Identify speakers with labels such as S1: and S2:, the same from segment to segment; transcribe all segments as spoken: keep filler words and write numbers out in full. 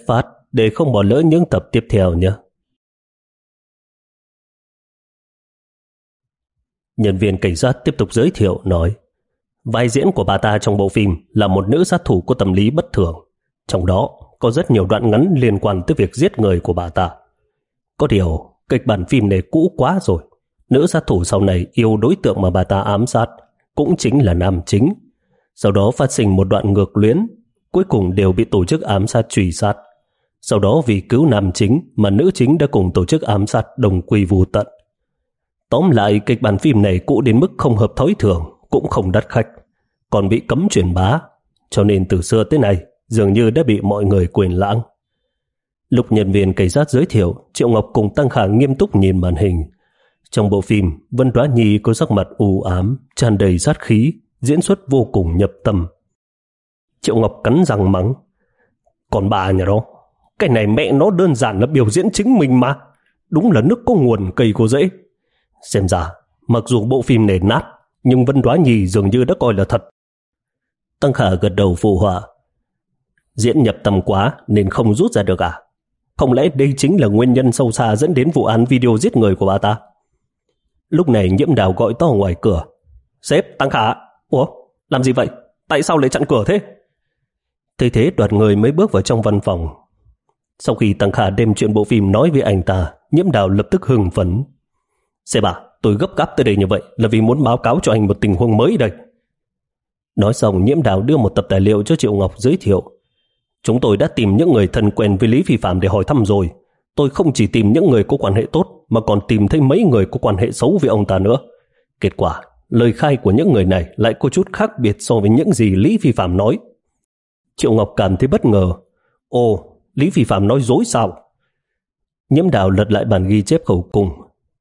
S1: phát để không bỏ lỡ những tập tiếp theo nhé. Nhân viên cảnh sát tiếp tục giới thiệu nói, vai diễn của bà ta trong bộ phim là một nữ sát thủ có tâm lý bất thường. Trong đó có rất nhiều đoạn ngắn liên quan tới việc giết người của bà ta. Có điều, kịch bản phim này cũ quá rồi. Nữ sát thủ sau này yêu đối tượng mà bà ta ám sát, cũng chính là nam chính. Sau đó phát sinh một đoạn ngược luyến, cuối cùng đều bị tổ chức ám sát truy sát. Sau đó vì cứu nam chính mà nữ chính đã cùng tổ chức ám sát đồng quy vu tận. Tóm lại, kịch bản phim này cũ đến mức không hợp thói thường, cũng không đắt khách, còn bị cấm truyền bá, cho nên từ xưa tới nay dường như đã bị mọi người quên lãng. Lúc nhân viên cảnh sát giới thiệu, Triệu Ngọc cùng Tăng Khả nghiêm túc nhìn màn hình. Trong bộ phim, Vân Đoá Nhi có sắc mặt u ám, tràn đầy sát khí, diễn xuất vô cùng nhập tâm. Triệu Ngọc cắn răng mắng, còn bà nhà đó, cái này mẹ nó đơn giản là biểu diễn chính mình mà, đúng là nước có nguồn cây có rễ. Xem ra, mặc dù bộ phim này nát, nhưng Vân Đoá Nhi dường như đã coi là thật. Tăng Khả gật đầu phụ họa, diễn nhập tâm quá nên không rút ra được à? Không lẽ đây chính là nguyên nhân sâu xa dẫn đến vụ án video giết người của bà ta? Lúc này Nhiễm Đào gọi to ngoài cửa, sếp, Tăng Khả. Ủa, làm gì vậy? Tại sao lại chặn cửa thế? Thế thế đoàn người mới bước vào trong văn phòng. Sau khi Tăng Khả đem chuyện bộ phim nói với anh ta, Nhiễm Đào lập tức hưng phấn. Sếp à, tôi gấp gáp tới đây như vậy là vì muốn báo cáo cho anh một tình huống mới đây. Nói xong, Nhiễm Đào đưa một tập tài liệu cho Triệu Ngọc giới thiệu. Chúng tôi đã tìm những người thân quen với Lý Phi Phạm để hỏi thăm rồi. Tôi không chỉ tìm những người có quan hệ tốt, mà còn tìm thấy mấy người có quan hệ xấu với ông ta nữa. Kết quả, lời khai của những người này lại có chút khác biệt so với những gì Lý Phi Phạm nói. Triệu Ngọc cảm thấy bất ngờ. Ồ, Lý Phi Phạm nói dối sao? Nhiễm Đào lật lại bản ghi chép khẩu cung.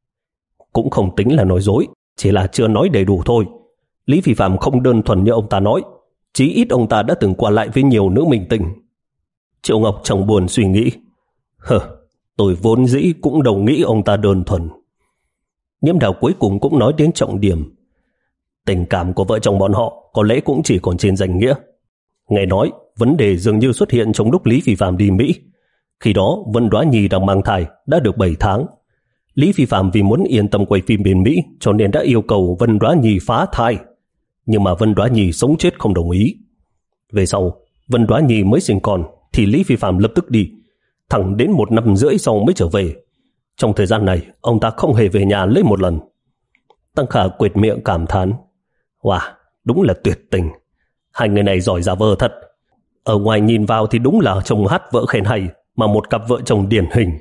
S1: Cũng không tính là nói dối, chỉ là chưa nói đầy đủ thôi. Lý Phi Phạm không đơn thuần như ông ta nói, chí ít ông ta đã từng qua lại với nhiều nữ minh tinh. Triệu Ngọc trong buồn suy nghĩ, hờ, tôi vốn dĩ cũng đâu nghĩ ông ta đơn thuần. Nhiễm Đào cuối cùng cũng nói đến trọng điểm. Tình cảm của vợ chồng bọn họ có lẽ cũng chỉ còn trên danh nghĩa. Nghe nói, vấn đề dường như xuất hiện trong lúc Lý Phi Phạm đi Mỹ. Khi đó, Vân Đoá Nhi đang mang thai, đã được bảy tháng. Lý Phi Phạm vì muốn yên tâm quay phim bên Mỹ cho nên đã yêu cầu Vân Đoá Nhi phá thai. Nhưng mà Vân Đoá Nhi sống chết không đồng ý. Về sau, Vân Đoá Nhi mới sinh con thì Lý Phi Phạm lập tức đi. Thẳng đến một năm rưỡi sau mới trở về. Trong thời gian này, ông ta không hề về nhà lấy một lần. Tăng Khả quệt miệng cảm thán. Wow, đúng là tuyệt tình. Hai người này giỏi giả vờ thật. Ở ngoài nhìn vào thì đúng là chồng hát vợ khen hay, mà một cặp vợ chồng điển hình.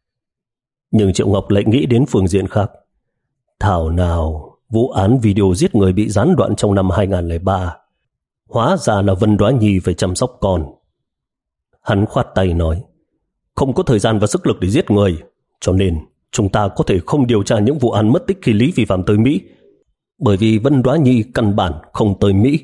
S1: Nhưng Triệu Ngọc lại nghĩ đến phương diện khác. Thảo nào vụ án video giết người bị gián đoạn trong năm hai không không ba. Hóa ra là Vân Đoá Nhi phải chăm sóc con. Hắn khoát tay nói, không có thời gian và sức lực để giết người, cho nên chúng ta có thể không điều tra những vụ án mất tích khi Lý Phi Phạm tới Mỹ, bởi vì Vân Đoá Nhi căn bản không tới Mỹ.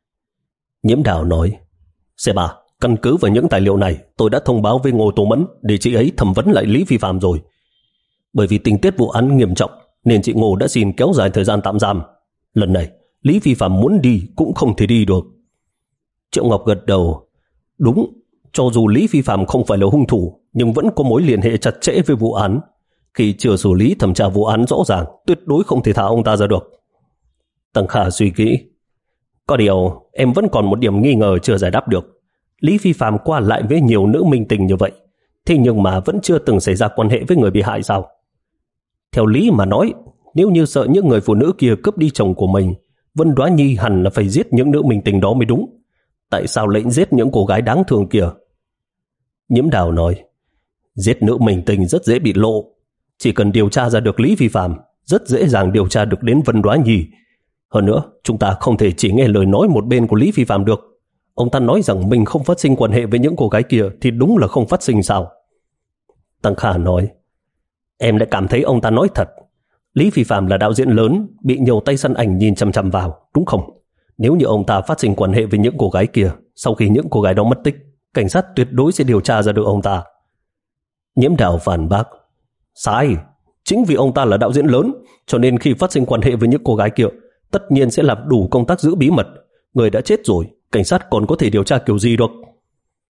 S1: Nhiễm Đào nói, Sếp à, căn cứ vào những tài liệu này, tôi đã thông báo với Ngô Tố Mẫn để chị ấy thẩm vấn lại Lý Phi Phạm rồi. Bởi vì tình tiết vụ án nghiêm trọng nên chị Ngô đã xin kéo dài thời gian tạm giam. Lần này, Lý Phi Phạm muốn đi cũng không thể đi được. Triệu Ngọc gật đầu. Đúng, cho dù Lý Phi Phạm không phải là hung thủ, nhưng vẫn có mối liên hệ chặt chẽ với vụ án. Khi chưa xử lý thẩm tra vụ án rõ ràng, tuyệt đối không thể thả ông ta ra được. Tăng Khả suy nghĩ. Có điều, em vẫn còn một điểm nghi ngờ chưa giải đáp được. Lý Phi Phạm qua lại với nhiều nữ minh tinh như vậy, thế nhưng mà vẫn chưa từng xảy ra quan hệ với người bị hại sao? Theo lý mà nói, nếu như sợ những người phụ nữ kia cướp đi chồng của mình, Vân Đoá Nhi hẳn là phải giết những nữ minh tinh đó mới đúng. Tại sao lại giết những cô gái đáng thương kia? Nhiễm Đào nói, giết nữ minh tinh rất dễ bị lộ. Chỉ cần điều tra ra được Lý Phi Phạm, rất dễ dàng điều tra được đến Vân Đoá Nhi. Hơn nữa, chúng ta không thể chỉ nghe lời nói một bên của Lý Phi Phạm được. Ông ta nói rằng mình không phát sinh quan hệ với những cô gái kia thì đúng là không phát sinh sao? Tăng Khả nói, em đã cảm thấy ông ta nói thật. Lý Phi Phạm là đạo diễn lớn, bị nhiều tay săn ảnh nhìn chằm chằm vào, đúng không? Nếu như ông ta phát sinh quan hệ với những cô gái kia, sau khi những cô gái đó mất tích, cảnh sát tuyệt đối sẽ điều tra ra được ông ta. Nhiễm Đào phản bác, sai. Chính vì ông ta là đạo diễn lớn, cho nên khi phát sinh quan hệ với những cô gái kia, tất nhiên sẽ làm đủ công tác giữ bí mật. Người đã chết rồi, cảnh sát còn có thể điều tra kiểu gì được?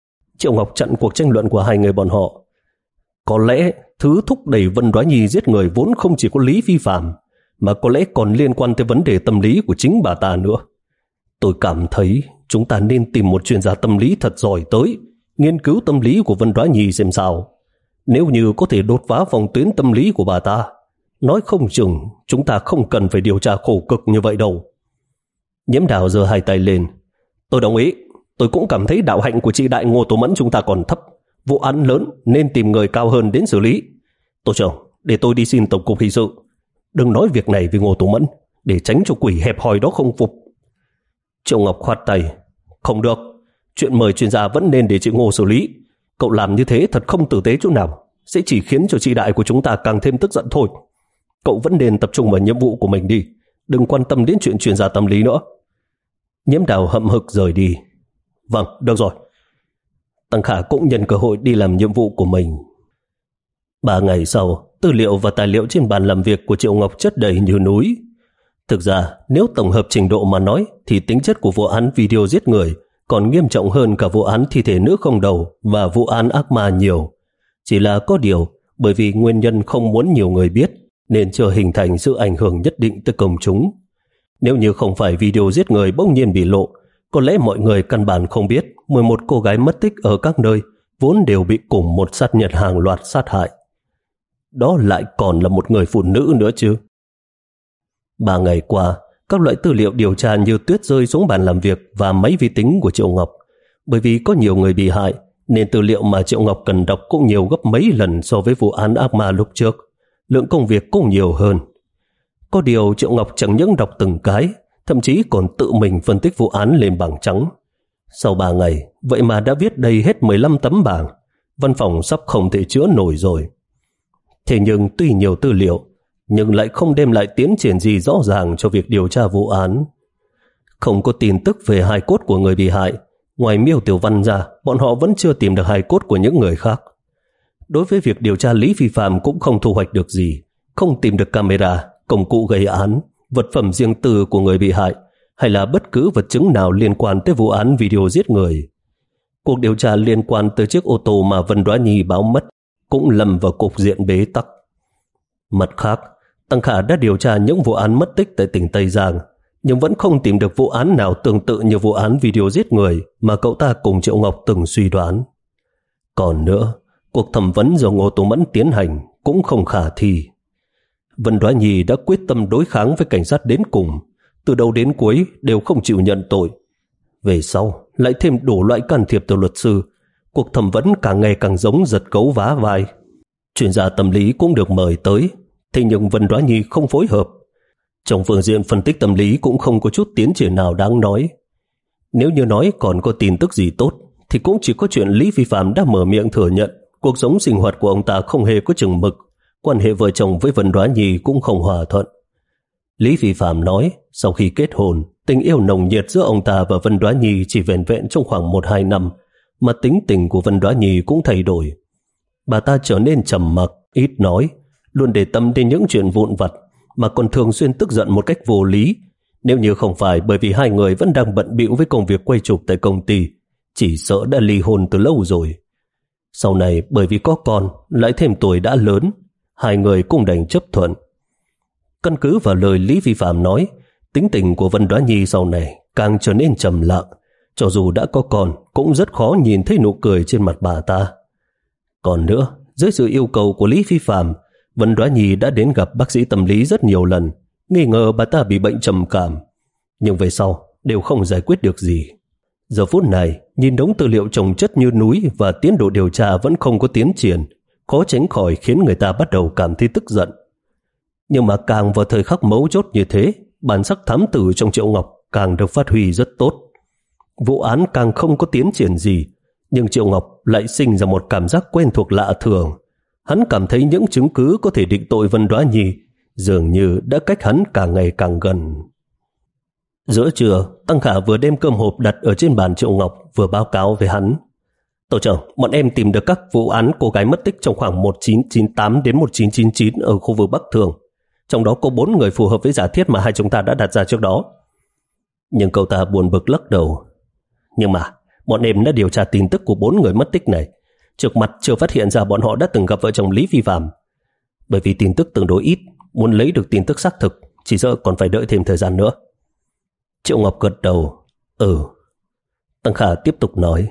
S1: Triệu Ngọc chặn cuộc tranh luận của hai người bọn họ. Có lẽ thứ thúc đẩy Vân Đoá Nhi giết người vốn không chỉ có Lý Phi Phạm, mà có lẽ còn liên quan tới vấn đề tâm lý của chính bà ta nữa. Tôi cảm thấy chúng ta nên tìm một chuyên gia tâm lý thật giỏi tới, nghiên cứu tâm lý của Vân Đoá Nhi xem sao. Nếu như có thể đột phá vòng tuyến tâm lý của bà ta, nói không chừng chúng ta không cần phải điều tra khổ cực như vậy đâu. Nhiễm Đào giơ hai tay lên. Tôi đồng ý. Tôi cũng cảm thấy đạo hạnh của chị Đại Ngô Tố Mẫn chúng ta còn thấp. Vụ án lớn nên tìm người cao hơn đến xử lý. Tổ trưởng, để tôi đi xin Tổng cục Hình sự. Đừng nói việc này với Ngô Tố Mẫn, để tránh cho quỷ hẹp hòi đó không phục. Triệu Ngọc khoát tay. Không được. Chuyện mời chuyên gia vẫn nên để chị Ngô xử lý. Cậu làm như thế thật không tử tế chỗ nào, sẽ chỉ khiến cho chị Đại của chúng ta càng thêm tức giận thôi. Cậu vẫn nên tập trung vào nhiệm vụ của mình đi, đừng quan tâm đến chuyện chuyên gia tâm lý nữa. Nhiễm Đào hậm hực rời đi. Vâng, được rồi. Tăng Khả cũng nhân cơ hội đi làm nhiệm vụ của mình. Ba ngày sau, tư liệu và tài liệu trên bàn làm việc của Triệu Ngọc chất đầy như núi. Thực ra, nếu tổng hợp trình độ mà nói, thì tính chất của vụ án video giết người còn nghiêm trọng hơn cả vụ án thi thể nữ không đầu và vụ án ác ma nhiều. Chỉ là có điều, bởi vì nguyên nhân không muốn nhiều người biết, nên chưa hình thành sự ảnh hưởng nhất định tới công chúng. Nếu như không phải video giết người bỗng nhiên bị lộ, có lẽ mọi người căn bản không biết mười một cô gái mất tích ở các nơi vốn đều bị cùng một sát nhân hàng loạt sát hại. Đó lại còn là một người phụ nữ nữa chứ. Ba ngày qua, các loại tư liệu điều tra như tuyết rơi xuống bàn làm việc và máy vi tính của Triệu Ngọc. Bởi vì có nhiều người bị hại, nên tư liệu mà Triệu Ngọc cần đọc cũng nhiều gấp mấy lần so với vụ án ác ma lúc trước. Lượng công việc cũng nhiều hơn. Có điều Triệu Ngọc chẳng những đọc từng cái, thậm chí còn tự mình phân tích vụ án lên bảng trắng. Sau ba ngày, vậy mà đã viết đầy hết mười lăm tấm bảng. Văn phòng sắp không thể chứa nổi rồi. Thế nhưng tuy nhiều tư liệu, nhưng lại không đem lại tiến triển gì rõ ràng cho việc điều tra vụ án. Không có tin tức về hài cốt của người bị hại. Ngoài Miêu Tiểu Văn ra, bọn họ vẫn chưa tìm được hài cốt của những người khác. Đối với việc điều tra Lý Phi Phạm cũng không thu hoạch được gì. Không tìm được camera, công cụ gây án, vật phẩm riêng tư của người bị hại, hay là bất cứ vật chứng nào liên quan tới vụ án video giết người. Cuộc điều tra liên quan tới chiếc ô tô mà Vân Đoá Nhi báo mất cũng lầm vào cục diện bế tắc. Mặt khác, Tăng Khả đã điều tra những vụ án mất tích tại tỉnh Tây Giang, nhưng vẫn không tìm được vụ án nào tương tự như vụ án video giết người mà cậu ta cùng Triệu Ngọc từng suy đoán. Còn nữa, cuộc thẩm vấn do Ngô Tố Mẫn tiến hành cũng không khả thi. Vân Đoá Nhi đã quyết tâm đối kháng với cảnh sát đến cùng, từ đầu đến cuối đều không chịu nhận tội. Về sau, lại thêm đủ loại can thiệp từ luật sư, cuộc thẩm vấn càng ngày càng giống giật gấu vá vai. Chuyên gia tâm lý cũng được mời tới, thế nhưng Vân Đoá Nhi không phối hợp. Trong phương diện phân tích tâm lý cũng không có chút tiến triển nào đáng nói. Nếu như nói còn có tin tức gì tốt, thì cũng chỉ có chuyện Lý Phi Phạm đã mở miệng thừa nhận cuộc sống sinh hoạt của ông ta không hề có chừng mực, quan hệ vợ chồng với Vân Đoá Nhi cũng không hòa thuận. Lý Phi Phạm nói sau khi kết hôn, tình yêu nồng nhiệt giữa ông ta và Vân Đoá Nhi chỉ vẹn vẹn trong khoảng một hai năm, mà tính tình của Vân Đoá Nhi cũng thay đổi. Bà ta trở nên trầm mặc, ít nói, luôn để tâm đến những chuyện vụn vặt, mà còn thường xuyên tức giận một cách vô lý. Nếu như không phải bởi vì hai người vẫn đang bận bịu với công việc quay chụp tại công ty, chỉ sợ đã ly hôn từ lâu rồi. Sau này bởi vì có con, lại thêm tuổi đã lớn, hai người cũng đành chấp thuận. Căn cứ vào lời Lý Phi Phạm nói, tính tình của Vân Đoá Nhi sau này càng trở nên trầm lặng, cho dù đã có con cũng rất khó nhìn thấy nụ cười trên mặt bà ta. Còn nữa, dưới sự yêu cầu của Lý Phi Phạm, Vân Đoá Nhi đã đến gặp bác sĩ tâm lý rất nhiều lần, nghi ngờ bà ta bị bệnh trầm cảm, nhưng về sau đều không giải quyết được gì. Giờ phút này, nhìn đống tư liệu chồng chất như núi và tiến độ điều tra vẫn không có tiến triển, khó tránh khỏi khiến người ta bắt đầu cảm thấy tức giận. Nhưng mà càng vào thời khắc mấu chốt như thế, bản sắc thám tử trong Triệu Ngọc càng được phát huy rất tốt. Vụ án càng không có tiến triển gì, nhưng Triệu Ngọc lại sinh ra một cảm giác quen thuộc lạ thường. Hắn cảm thấy những chứng cứ có thể định tội Vân Đoá Nhi dường như đã cách hắn càng ngày càng gần. Giữa trưa, Tăng Khả vừa đem cơm hộp đặt ở trên bàn Triệu Ngọc vừa báo cáo với hắn. Tổ trưởng, bọn em tìm được các vụ án cô gái mất tích trong khoảng một nghìn chín trăm chín mươi tám đến một nghìn chín trăm chín mươi chín ở khu vực Bắc Thường. Trong đó có bốn người phù hợp với giả thiết mà hai chúng ta đã đặt ra trước đó. Nhưng cậu ta buồn bực lắc đầu. Nhưng mà, bọn em đã điều tra tin tức của bốn người mất tích này. Trước mặt chưa phát hiện ra bọn họ đã từng gặp vợ chồng Lý Vi Phạm. Bởi vì tin tức tương đối ít, muốn lấy được tin tức xác thực chỉ sợ còn phải đợi thêm thời gian nữa. Triệu Ngọc gật đầu. Ừ. Tăng Khả tiếp tục nói,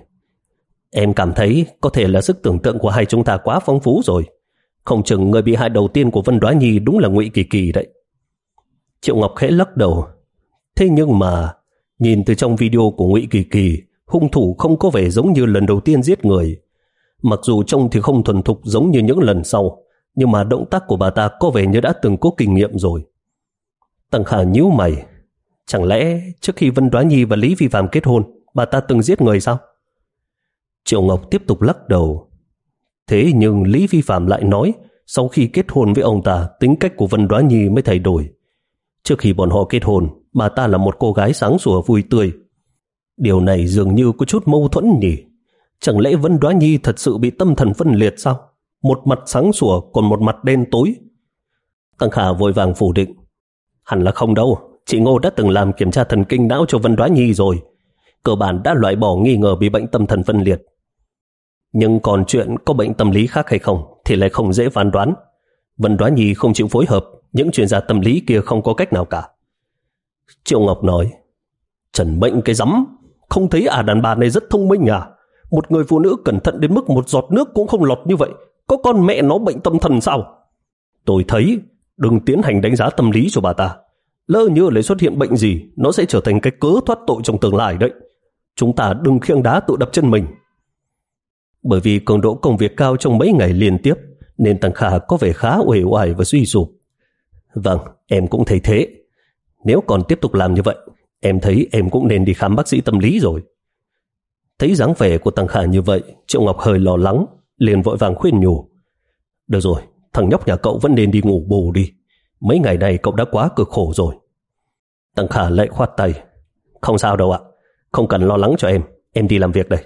S1: em cảm thấy có thể là sức tưởng tượng của hai chúng ta quá phong phú rồi. Không chừng người bị hại đầu tiên của Vân Đoá Nhi đúng là Ngụy Kỳ Kỳ đấy. Triệu Ngọc khẽ lắc đầu. Thế nhưng mà nhìn từ trong video của Ngụy Kỳ Kỳ, hung thủ không có vẻ giống như lần đầu tiên giết người. Mặc dù trông thì không thuần thục giống như những lần sau, nhưng mà động tác của bà ta có vẻ như đã từng có kinh nghiệm rồi. Tăng Khả nhíu mày. Chẳng lẽ trước khi Vân Đoá Nhi và Lý Vi Phạm kết hôn, bà ta từng giết người sao? Triệu Ngọc tiếp tục lắc đầu. Thế nhưng Lý Vi Phạm lại nói sau khi kết hôn với ông ta, tính cách của Vân Đoá Nhi mới thay đổi. Trước khi bọn họ kết hôn, bà ta là một cô gái sáng sủa vui tươi. Điều này dường như có chút mâu thuẫn nhỉ. Chẳng lẽ Vân Đoá Nhi thật sự bị tâm thần phân liệt sao? Một mặt sáng sủa còn một mặt đen tối. Tăng Khả vội vàng phủ định. Hẳn là không đâu. Chị Ngô đã từng làm kiểm tra thần kinh não cho Vân Đoá Nhi rồi. Cơ bản đã loại bỏ nghi ngờ bị bệnh tâm thần phân liệt. Nhưng còn chuyện có bệnh tâm lý khác hay không thì lại không dễ phán đoán. Vân Đoá Nhi không chịu phối hợp, những chuyên gia tâm lý kia không có cách nào cả. Triệu Ngọc nói, trần bệnh cái rắm, không thấy à đàn bà này rất thông minh à? Một người phụ nữ cẩn thận đến mức một giọt nước cũng không lọt như vậy, có con mẹ nó bệnh tâm thần sao? Tôi thấy đừng tiến hành đánh giá tâm lý cho bà ta. Lỡ như lại xuất hiện bệnh gì, nó sẽ trở thành cái cớ thoát tội trong tương lai đấy. Chúng ta đừng khiêng đá tự đập chân mình. Bởi vì cường độ công việc cao trong mấy ngày liên tiếp, nên Tăng Khả có vẻ khá uể oải và suy sụp. Vâng, em cũng thấy thế. Nếu còn tiếp tục làm như vậy, em thấy em cũng nên đi khám bác sĩ tâm lý rồi. Thấy dáng vẻ của Tăng Khả như vậy, Triệu Ngọc hơi lo lắng, liền vội vàng khuyên nhủ. Được rồi, thằng nhóc nhà cậu vẫn nên đi ngủ bù đi. Mấy ngày này cậu đã quá cực khổ rồi. Tăng Khả lại khoát tay. Không sao đâu ạ, không cần lo lắng cho em, em đi làm việc đây.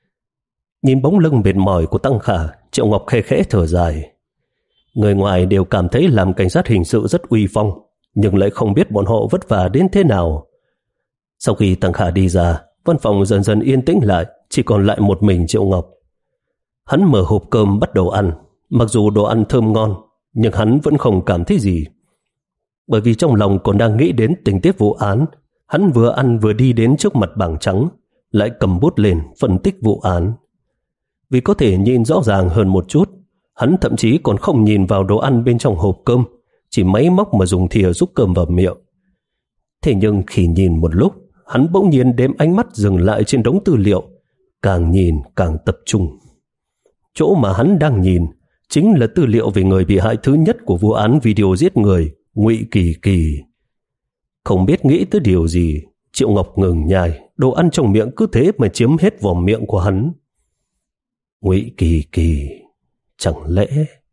S1: Nhìn bóng lưng mệt mỏi của Tăng Khả, Triệu Ngọc khẽ khẽ thở dài. Người ngoài đều cảm thấy làm cảnh sát hình sự rất uy phong, nhưng lại không biết bọn họ vất vả đến thế nào. Sau khi Tăng Khả đi ra, văn phòng dần dần yên tĩnh lại, chỉ còn lại một mình Triệu Ngọc. Hắn mở hộp cơm bắt đầu ăn. Mặc dù đồ ăn thơm ngon, nhưng hắn vẫn không cảm thấy gì. Bởi vì trong lòng còn đang nghĩ đến tình tiết vụ án, hắn vừa ăn vừa đi đến trước mặt bảng trắng, lại cầm bút lên phân tích vụ án. Vì có thể nhìn rõ ràng hơn một chút, hắn thậm chí còn không nhìn vào đồ ăn bên trong hộp cơm, chỉ máy móc mà dùng thìa rút cơm vào miệng. Thế nhưng khi nhìn một lúc, hắn bỗng nhiên đếm ánh mắt dừng lại trên đống tư liệu, càng nhìn càng tập trung. Chỗ mà hắn đang nhìn chính là tư liệu về người bị hại thứ nhất của vụ án video giết người, Ngụy Kỳ Kỳ. Không biết nghĩ tới điều gì, Triệu Ngọc ngừng nhai, đồ ăn trong miệng cứ thế mà chiếm hết vòm miệng của hắn. Ngụy Kỳ Kỳ, chẳng lẽ...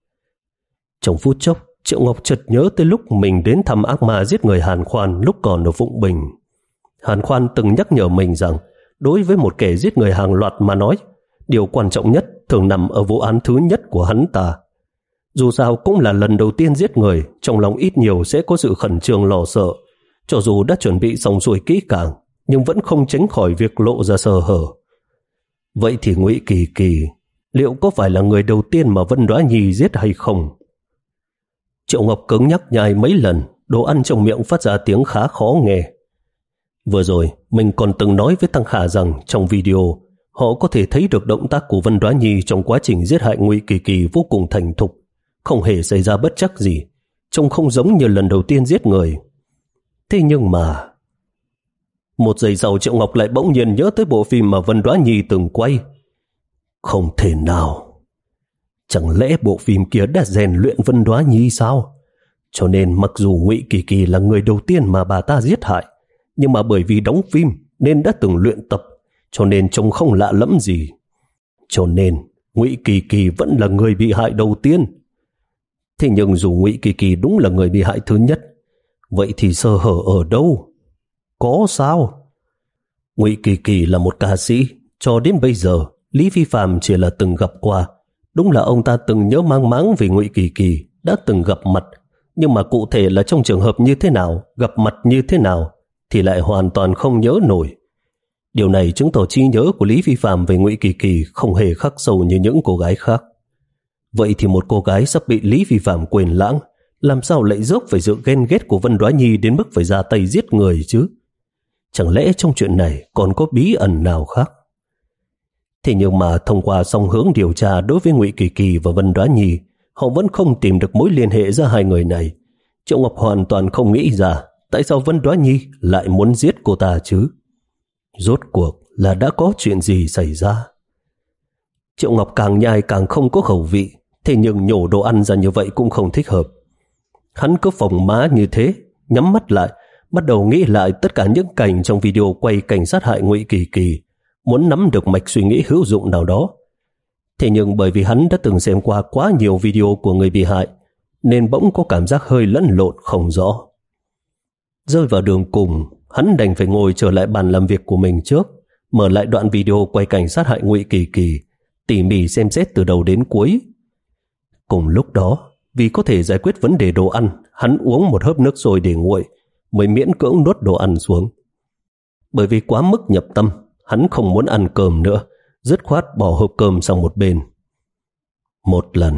S1: Trong phút chốc, Triệu Ngọc chợt nhớ tới lúc mình đến thăm ác ma giết người Hàn Khoan lúc còn ở Phụng Bình. Hàn Khoan từng nhắc nhở mình rằng đối với một kẻ giết người hàng loạt mà nói, điều quan trọng nhất thường nằm ở vụ án thứ nhất của hắn ta. Dù sao cũng là lần đầu tiên giết người, trong lòng ít nhiều sẽ có sự khẩn trương lo sợ. Cho dù đã chuẩn bị xong xuôi kỹ càng, nhưng vẫn không tránh khỏi việc lộ ra sơ hở. Vậy thì Ngụy Kỳ Kỳ liệu có phải là người đầu tiên mà Vân Đoá Nhi giết hay không? Triệu Ngọc cứng nhắc nhai mấy lần, đồ ăn trong miệng phát ra tiếng khá khó nghe. Vừa rồi, mình còn từng nói với Tăng Khả rằng trong video, họ có thể thấy được động tác của Vân Đoá Nhi trong quá trình giết hại Ngụy Kỳ Kỳ vô cùng thành thục, không hề xảy ra bất trắc gì, trông không giống như lần đầu tiên giết người. Thế nhưng mà... Một giây sau Triệu Ngọc lại bỗng nhiên nhớ tới bộ phim mà Vân Đoá Nhi từng quay. Không thể nào. Chẳng lẽ bộ phim kia đã rèn luyện Vân Đoá Nhi sao? Cho nên mặc dù Ngụy Kỳ Kỳ là người đầu tiên mà bà ta giết hại, nhưng mà bởi vì đóng phim nên đã từng luyện tập, cho nên trông không lạ lẫm gì. Cho nên Ngụy Kỳ Kỳ vẫn là người bị hại đầu tiên. Thế nhưng dù Ngụy Kỳ Kỳ đúng là người bị hại thứ nhất, vậy thì sơ hở ở đâu? Có sao? Ngụy Kỳ Kỳ là một ca sĩ, cho đến bây giờ Lý Vi Phạm chỉ là từng gặp qua. Đúng là ông ta từng nhớ mang máng về Ngụy Kỳ Kỳ, đã từng gặp mặt, nhưng mà cụ thể là trong trường hợp như thế nào, gặp mặt như thế nào thì lại hoàn toàn không nhớ nổi. Điều này chứng tỏ trí nhớ của Lý Vi Phạm về Ngụy Kỳ Kỳ không hề khắc sâu như những cô gái khác. Vậy thì một cô gái sắp bị Lý Vi Phạm quên lãng, làm sao lại dốc phải sự ghen ghét của Vân Đoá Nhi đến mức phải ra tay giết người chứ? Chẳng lẽ trong chuyện này còn có bí ẩn nào khác? Thế nhưng mà thông qua song hướng điều tra đối với Ngụy Kỳ Kỳ và Vân Đoá Nhi, họ vẫn không tìm được mối liên hệ giữa hai người này. Triệu Ngọc hoàn toàn không nghĩ ra tại sao Vân Đoá Nhi lại muốn giết cô ta chứ? Rốt cuộc là đã có chuyện gì xảy ra? Triệu Ngọc càng nhai càng không có khẩu vị, thế nhưng nhổ đồ ăn ra như vậy cũng không thích hợp. Hắn cứ phồng má như thế, nhắm mắt lại, bắt đầu nghĩ lại tất cả những cảnh trong video quay cảnh sát hại Ngụy Kỳ Kỳ, muốn nắm được mạch suy nghĩ hữu dụng nào đó. Thế nhưng bởi vì hắn đã từng xem qua quá nhiều video của người bị hại, nên bỗng có cảm giác hơi lẫn lộn không rõ. Rơi vào đường cùng, hắn đành phải ngồi trở lại bàn làm việc của mình trước, mở lại đoạn video quay cảnh sát hại Ngụy Kỳ Kỳ, tỉ mỉ xem xét từ đầu đến cuối. Cùng lúc đó, vì có thể giải quyết vấn đề đồ ăn, hắn uống một hớp nước sôi để nguội, mới miễn cưỡng nuốt đồ ăn xuống. Bởi vì quá mức nhập tâm, hắn không muốn ăn cơm nữa, dứt khoát bỏ hộp cơm sang một bên. Một lần,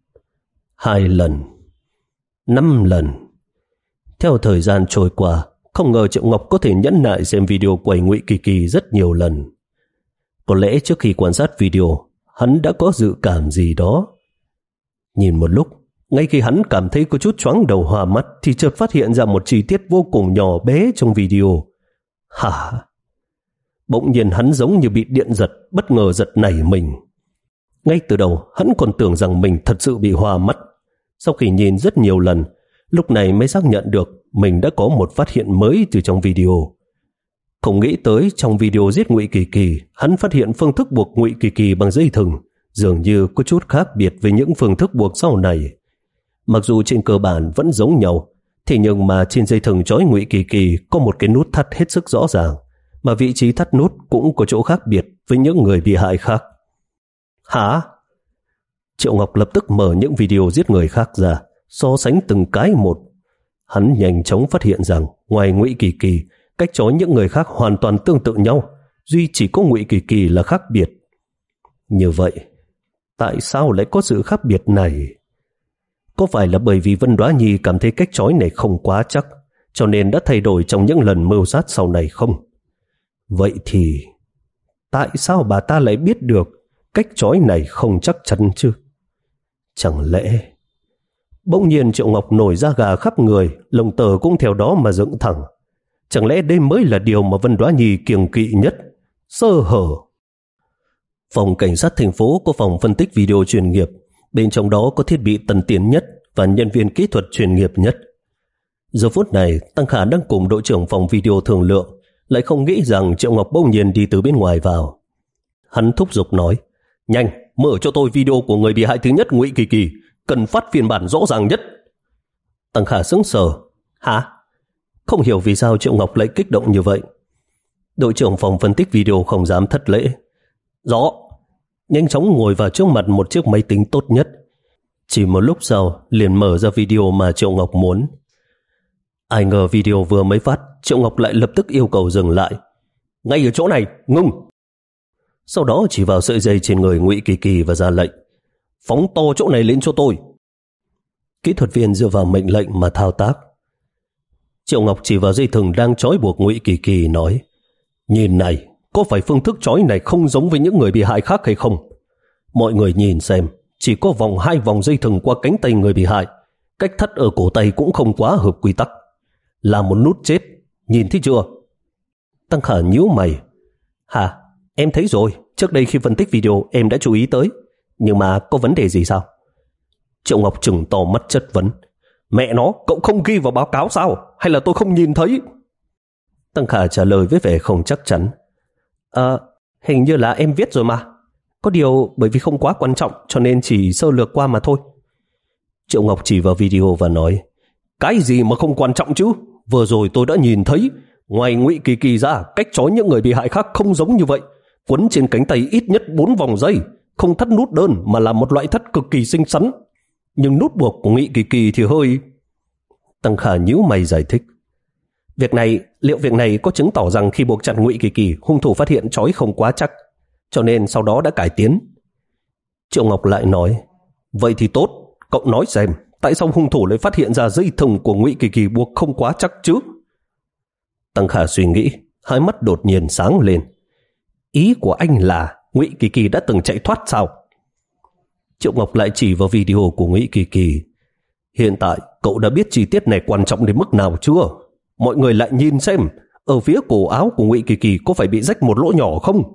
S1: hai lần, năm lần. Theo thời gian trôi qua, không ngờ Triệu Ngọc có thể nhẫn nại xem video quay Ngụy Kỳ Kỳ rất nhiều lần. Có lẽ trước khi quan sát video, hắn đã có dự cảm gì đó. Nhìn một lúc, ngay khi hắn cảm thấy có chút choáng đầu hoa mắt thì chợt phát hiện ra một chi tiết vô cùng nhỏ bé trong video. Hả? Bỗng nhiên hắn giống như bị điện giật, bất ngờ giật nảy mình. Ngay từ đầu, hắn còn tưởng rằng mình thật sự bị hoa mắt. Sau khi nhìn rất nhiều lần, lúc này mới xác nhận được mình đã có một phát hiện mới từ trong video. Không nghĩ tới trong video giết Ngụy Kỳ Kỳ, hắn phát hiện phương thức buộc Ngụy Kỳ Kỳ bằng dây thừng dường như có chút khác biệt với những phương thức buộc sau này. Mặc dù trên cơ bản vẫn giống nhau, thế nhưng mà trên dây thừng trói Ngụy Kỳ Kỳ có một cái nút thắt hết sức rõ ràng, mà vị trí thắt nút cũng có chỗ khác biệt với những người bị hại khác. Hả? Triệu Ngọc lập tức mở những video giết người khác ra, so sánh từng cái một. Hắn nhanh chóng phát hiện rằng ngoài Ngụy Kỳ Kỳ, cách trói những người khác hoàn toàn tương tự nhau, duy chỉ có Ngụy Kỳ Kỳ là khác biệt. Như vậy, tại sao lại có sự khác biệt này? Có phải là bởi vì Vân Đoá Nhi cảm thấy cách trói này không quá chắc, cho nên đã thay đổi trong những lần mưu sát sau này không? Vậy thì, tại sao bà ta lại biết được cách trói này không chắc chắn chứ? Chẳng lẽ... Bỗng nhiên Triệu Ngọc nổi da gà khắp người, lông tơ cũng theo đó mà dựng thẳng. Chẳng lẽ đây mới là điều mà Vân Đoá Nhi kiêng kỵ nhất? Sơ hở. Phòng cảnh sát thành phố có phòng phân tích video chuyên nghiệp, bên trong đó có thiết bị tân tiến nhất và nhân viên kỹ thuật chuyên nghiệp nhất. Giờ phút này, Tăng Khả đang cùng đội trưởng phòng video thương lượng, lại không nghĩ rằng Triệu Ngọc bỗng nhiên đi từ bên ngoài vào. Hắn thúc giục nói, nhanh, mở cho tôi video của người bị hại thứ nhất Ngụy Kỳ Kỳ, cần phát phiên bản rõ ràng nhất. Tăng Khả sững sờ, hả? Không hiểu vì sao Triệu Ngọc lại kích động như vậy. Đội trưởng phòng phân tích video không dám thất lễ. Rõ. Nhanh chóng ngồi vào trước mặt một chiếc máy tính tốt nhất. Chỉ một lúc sau liền mở ra video mà Triệu Ngọc muốn. Ai ngờ video vừa mới phát, Triệu Ngọc lại lập tức yêu cầu dừng lại. Ngay ở chỗ này, ngưng. Sau đó chỉ vào sợi dây trên người Ngụy Kỳ Kỳ và ra lệnh, phóng to chỗ này lên cho tôi. Kỹ thuật viên dựa vào mệnh lệnh mà thao tác. Triệu Ngọc chỉ vào dây thừng đang trói buộc Ngụy Kỳ Kỳ nói, nhìn này, có phải phương thức trói này không giống với những người bị hại khác hay không? Mọi người nhìn xem, chỉ có vòng hai vòng dây thừng qua cánh tay người bị hại, cách thắt ở cổ tay cũng không quá hợp quy tắc, là một nút chết, nhìn thấy chưa? Tăng Khả nhíu mày. Hả? Em thấy rồi, trước đây khi phân tích video em đã chú ý tới, nhưng mà có vấn đề gì sao? Triệu Ngọc trừng to mắt chất vấn. Mẹ nó, cậu không ghi vào báo cáo sao? Hay là tôi không nhìn thấy? Tăng Khả trả lời với vẻ không chắc chắn. À, hình như là em viết rồi mà. Có điều bởi vì không quá quan trọng cho nên chỉ sơ lược qua mà thôi. Triệu Ngọc chỉ vào video và nói, cái gì mà không quan trọng chứ? Vừa rồi tôi đã nhìn thấy, ngoài Ngụy Kỳ Kỳ ra, cách trói những người bị hại khác không giống như vậy. Quấn trên cánh tay ít nhất bốn vòng dây, không thắt nút đơn mà là một loại thắt cực kỳ xinh xắn. Nhưng nút buộc của Ngụy Kỳ Kỳ thì hơi... Tăng Khả nhíu mày giải thích. Việc này liệu việc này có chứng tỏ rằng khi buộc chặt Ngụy Kỳ Kỳ, hung thủ phát hiện trói không quá chắc, cho nên sau đó đã cải tiến? Triệu Ngọc lại nói, vậy thì tốt, cậu nói xem, tại sao hung thủ lại phát hiện ra dây thừng của Ngụy Kỳ Kỳ buộc không quá chắc chứ? Tăng Khả suy nghĩ, hai mắt đột nhiên sáng lên. Ý của anh là Ngụy Kỳ Kỳ đã từng chạy thoát sao? Triệu Ngọc lại chỉ vào video của Ngụy Kỳ Kỳ. Hiện tại cậu đã biết chi tiết này quan trọng đến mức nào chưa? Mọi người lại nhìn xem, ở phía cổ áo của Ngụy Kỳ Kỳ có phải bị rách một lỗ nhỏ không?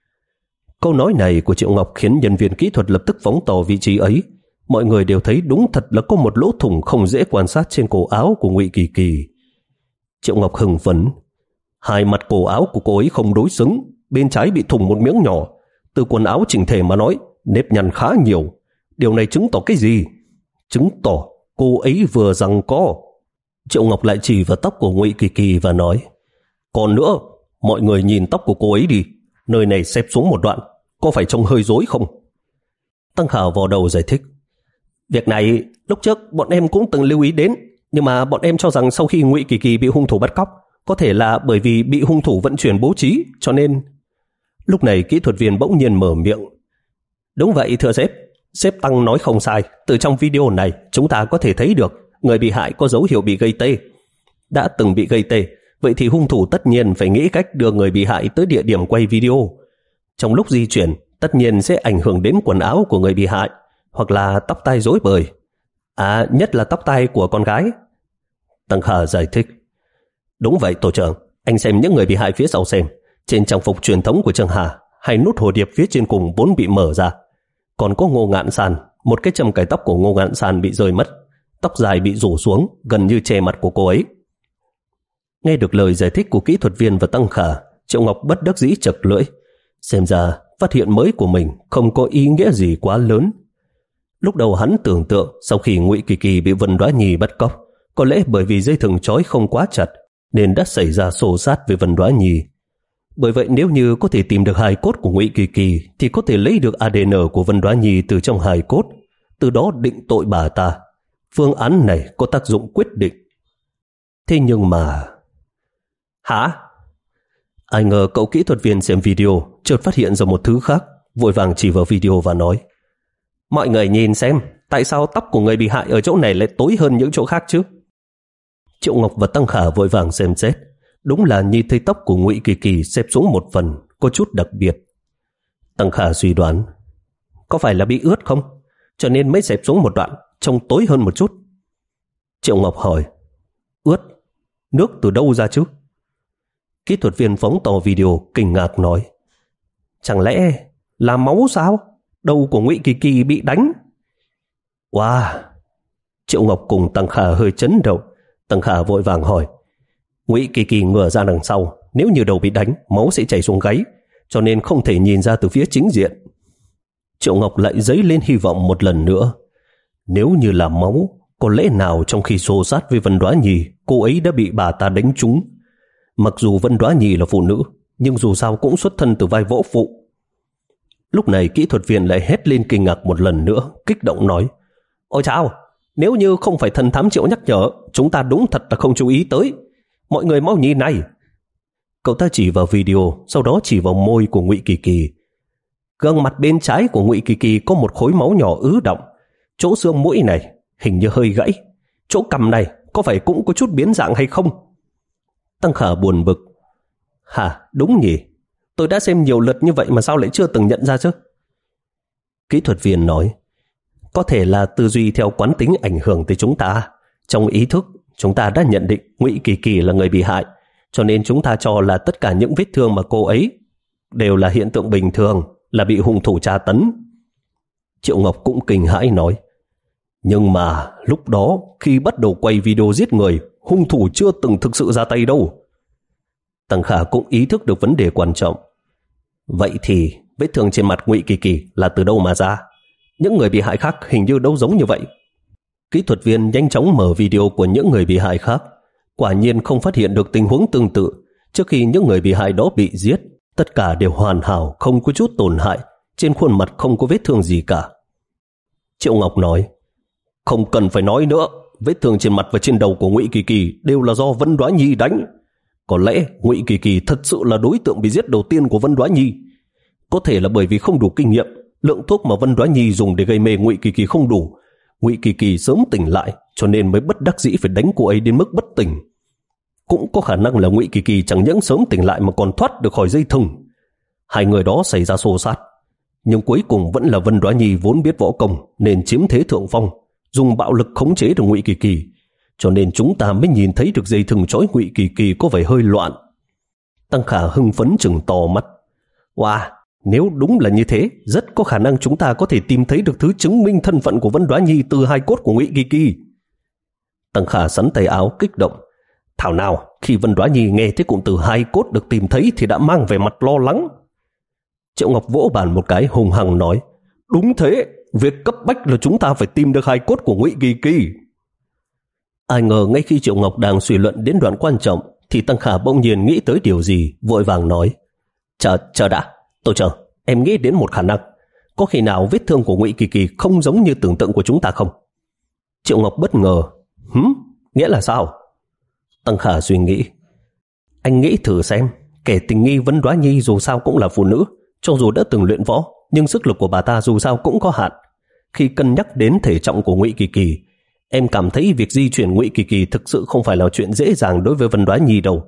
S1: Câu nói này của Triệu Ngọc khiến nhân viên kỹ thuật lập tức phóng to vị trí ấy. Mọi người đều thấy đúng thật là có một lỗ thủng không dễ quan sát trên cổ áo của Ngụy Kỳ Kỳ. Triệu Ngọc hưng phấn. Hai mặt cổ áo của cô ấy không đối xứng, bên trái bị thủng một miếng nhỏ. Từ quần áo chỉnh thể mà nói, nếp nhăn khá nhiều. Điều này chứng tỏ cái gì? Chứng tỏ cô ấy vừa giằng co. Triệu Ngọc lại chỉ vào tóc của Ngụy Kỳ Kỳ và nói, còn nữa, mọi người nhìn tóc của cô ấy đi, nơi này xẹp xuống một đoạn, có phải trông hơi rối không? Tăng Khả vò đầu giải thích, việc này lúc trước bọn em cũng từng lưu ý đến, nhưng mà bọn em cho rằng sau khi Ngụy Kỳ Kỳ bị hung thủ bắt cóc, có thể là bởi vì bị hung thủ vận chuyển bố trí, cho nên... Lúc này kỹ thuật viên bỗng nhiên mở miệng. Đúng vậy thưa sếp, sếp Tăng nói không sai, từ trong video này chúng ta có thể thấy được người bị hại có dấu hiệu bị gây tê. Đã từng bị gây tê, vậy thì hung thủ tất nhiên phải nghĩ cách đưa người bị hại tới địa điểm quay video. Trong lúc di chuyển, tất nhiên sẽ ảnh hưởng đến quần áo của người bị hại, hoặc là tóc tai rối bời. À, nhất là tóc tai của con gái. Tăng Khả giải thích. Đúng vậy tổ trưởng, anh xem những người bị hại phía sau xem. Trên trang phục truyền thống của Trương Hà, hai nút hồ điệp phía trên cùng vốn bị mở ra. Còn có Ngô Ngạn San, một cái châm cài tóc của Ngô Ngạn San bị rơi mất. Tóc dài bị rủ xuống, gần như che mặt của cô ấy. Nghe được lời giải thích của kỹ thuật viên và Tăng Khả, Triệu Ngọc bất đắc dĩ chật lưỡi. Xem ra phát hiện mới của mình không có ý nghĩa gì quá lớn. Lúc đầu hắn tưởng tượng sau khi Ngụy Kỳ Kỳ bị Vân Đoá Nhi bắt cóc, có lẽ bởi vì dây thừng trói không quá chặt nên đã xảy ra xô xát với Vân Đoá Nhi. Bởi vậy nếu như có thể tìm được hài cốt của Ngụy Kỳ Kỳ thì có thể lấy được a đê en của Vân Đoá Nhi từ trong hài cốt, từ đó định tội bà ta. Phương án này có tác dụng quyết định. Thế nhưng mà... Hả? Ai ngờ cậu kỹ thuật viên xem video chợt phát hiện ra một thứ khác, vội vàng chỉ vào video và nói, mọi người nhìn xem, tại sao tóc của người bị hại ở chỗ này lại tối hơn những chỗ khác chứ? Triệu Ngọc và Tăng Khả vội vàng xem xét. Đúng là nhìn thấy tóc của Ngụy Kỳ Kỳ xếp xuống một phần, có chút đặc biệt. Tăng Khả suy đoán, có phải là bị ướt không? Cho nên mới xếp xuống một đoạn, trông tối hơn một chút. Triệu Ngọc hỏi, ướt? Nước từ đâu ra chứ? Kỹ thuật viên phóng to video kinh ngạc nói, chẳng lẽ là máu sao? Đầu của Ngụy Kỳ Kỳ bị đánh. Wow! Triệu Ngọc cùng Tăng Khả hơi chấn động. Tăng Khả vội vàng hỏi, Ngụy Kỳ Kỳ ngửa ra đằng sau, nếu như đầu bị đánh, máu sẽ chảy xuống gáy, cho nên không thể nhìn ra từ phía chính diện. Triệu Ngọc lại dấy lên hy vọng một lần nữa. Nếu như là máu, có lẽ nào trong khi xô sát với Vân Đoá Nhi, cô ấy đã bị bà ta đánh trúng. Mặc dù Vân Đoá Nhi là phụ nữ, nhưng dù sao cũng xuất thân từ vai võ phụ. Lúc này kỹ thuật viên lại hét lên kinh ngạc một lần nữa, kích động nói, ôi chao, nếu như không phải thần thám Triệu nhắc nhở, chúng ta đúng thật là không chú ý tới. Mọi người mau nhìn này. Cậu ta chỉ vào video, sau đó chỉ vào môi của Ngụy Kỳ Kỳ. Gương mặt bên trái của Ngụy Kỳ Kỳ có một khối máu nhỏ ứ đọng. Chỗ xương mũi này hình như hơi gãy. Chỗ cằm này có phải cũng có chút biến dạng hay không? Tăng Khả buồn bực. Hả, đúng nhỉ? Tôi đã xem nhiều lượt như vậy mà sao lại chưa từng nhận ra chứ? Kỹ thuật viên nói, có thể là tư duy theo quán tính ảnh hưởng tới chúng ta. Trong ý thức, chúng ta đã nhận định Ngụy Kỳ Kỳ là người bị hại, cho nên chúng ta cho là tất cả những vết thương mà cô ấy đều là hiện tượng bình thường, là bị hung thủ tra tấn. Triệu Ngọc cũng kinh hãi nói, nhưng mà lúc đó khi bắt đầu quay video giết người, hung thủ chưa từng thực sự ra tay đâu. Tăng Khả cũng ý thức được vấn đề quan trọng. Vậy thì vết thương trên mặt Ngụy Kỳ Kỳ là từ đâu mà ra? Những người bị hại khác hình như đâu giống như vậy. Kỹ thuật viên nhanh chóng mở video của những người bị hại khác. Quả nhiên không phát hiện được tình huống tương tự. Trước khi những người bị hại đó bị giết, tất cả đều hoàn hảo, không có chút tổn hại, trên khuôn mặt không có vết thương gì cả. Triệu Ngọc nói, không cần phải nói nữa, vết thương trên mặt và trên đầu của Ngụy Kỳ Kỳ đều là do Vân Đoá Nhi đánh. Có lẽ Ngụy Kỳ Kỳ thật sự là đối tượng bị giết đầu tiên của Vân Đoá Nhi. Có thể là bởi vì không đủ kinh nghiệm, lượng thuốc mà Vân Đoá Nhi dùng để gây mê Ngụy Kỳ Kỳ không đủ. Ngụy Kỳ Kỳ sớm tỉnh lại, cho nên mới bất đắc dĩ phải đánh cô ấy đến mức bất tỉnh. Cũng có khả năng là Ngụy Kỳ Kỳ chẳng những sớm tỉnh lại mà còn thoát được khỏi dây thừng. Hai người đó xảy ra xô xát, nhưng cuối cùng vẫn là Vân Đoá Nhi vốn biết võ công nên chiếm thế thượng phong, dùng bạo lực khống chế được Ngụy Kỳ Kỳ, cho nên chúng ta mới nhìn thấy được dây thừng trói Ngụy Kỳ Kỳ có vẻ hơi loạn. Tăng Khả hưng phấn trừng to mắt. Wow, nếu đúng là như thế, rất có khả năng chúng ta có thể tìm thấy được thứ chứng minh thân phận của Vân Đoá Nhi từ hài cốt của Ngụy Kỳ Kỳ. Tăng Khả sắn tay áo kích động. Thảo nào, khi Vân Đoá Nhi nghe thấy cụm từ hài cốt được tìm thấy thì đã mang vẻ mặt lo lắng. Triệu Ngọc vỗ bàn một cái hùng hằng nói, đúng thế, việc cấp bách là chúng ta phải tìm được hài cốt của Ngụy Kỳ Kỳ. Ai ngờ ngay khi Triệu Ngọc đang suy luận đến đoạn quan trọng thì Tăng Khả bỗng nhiên nghĩ tới điều gì, vội vàng nói, Chờ, chờ đã, tôi chờ, em nghĩ đến một khả năng. Có khi nào vết thương của Ngụy Kỳ Kỳ không giống như tưởng tượng của chúng ta không? Triệu Ngọc bất ngờ. Hửm, nghĩa là sao? Tăng Khả suy nghĩ. Anh nghĩ thử xem, kẻ tình nghi Vân Đoá Nhi dù sao cũng là phụ nữ, cho dù đã từng luyện võ, nhưng sức lực của bà ta dù sao cũng có hạn. Khi cân nhắc đến thể trọng của Ngụy Kỳ Kỳ, em cảm thấy việc di chuyển Ngụy Kỳ Kỳ thực sự không phải là chuyện dễ dàng đối với Vân Đoá Nhi đâu.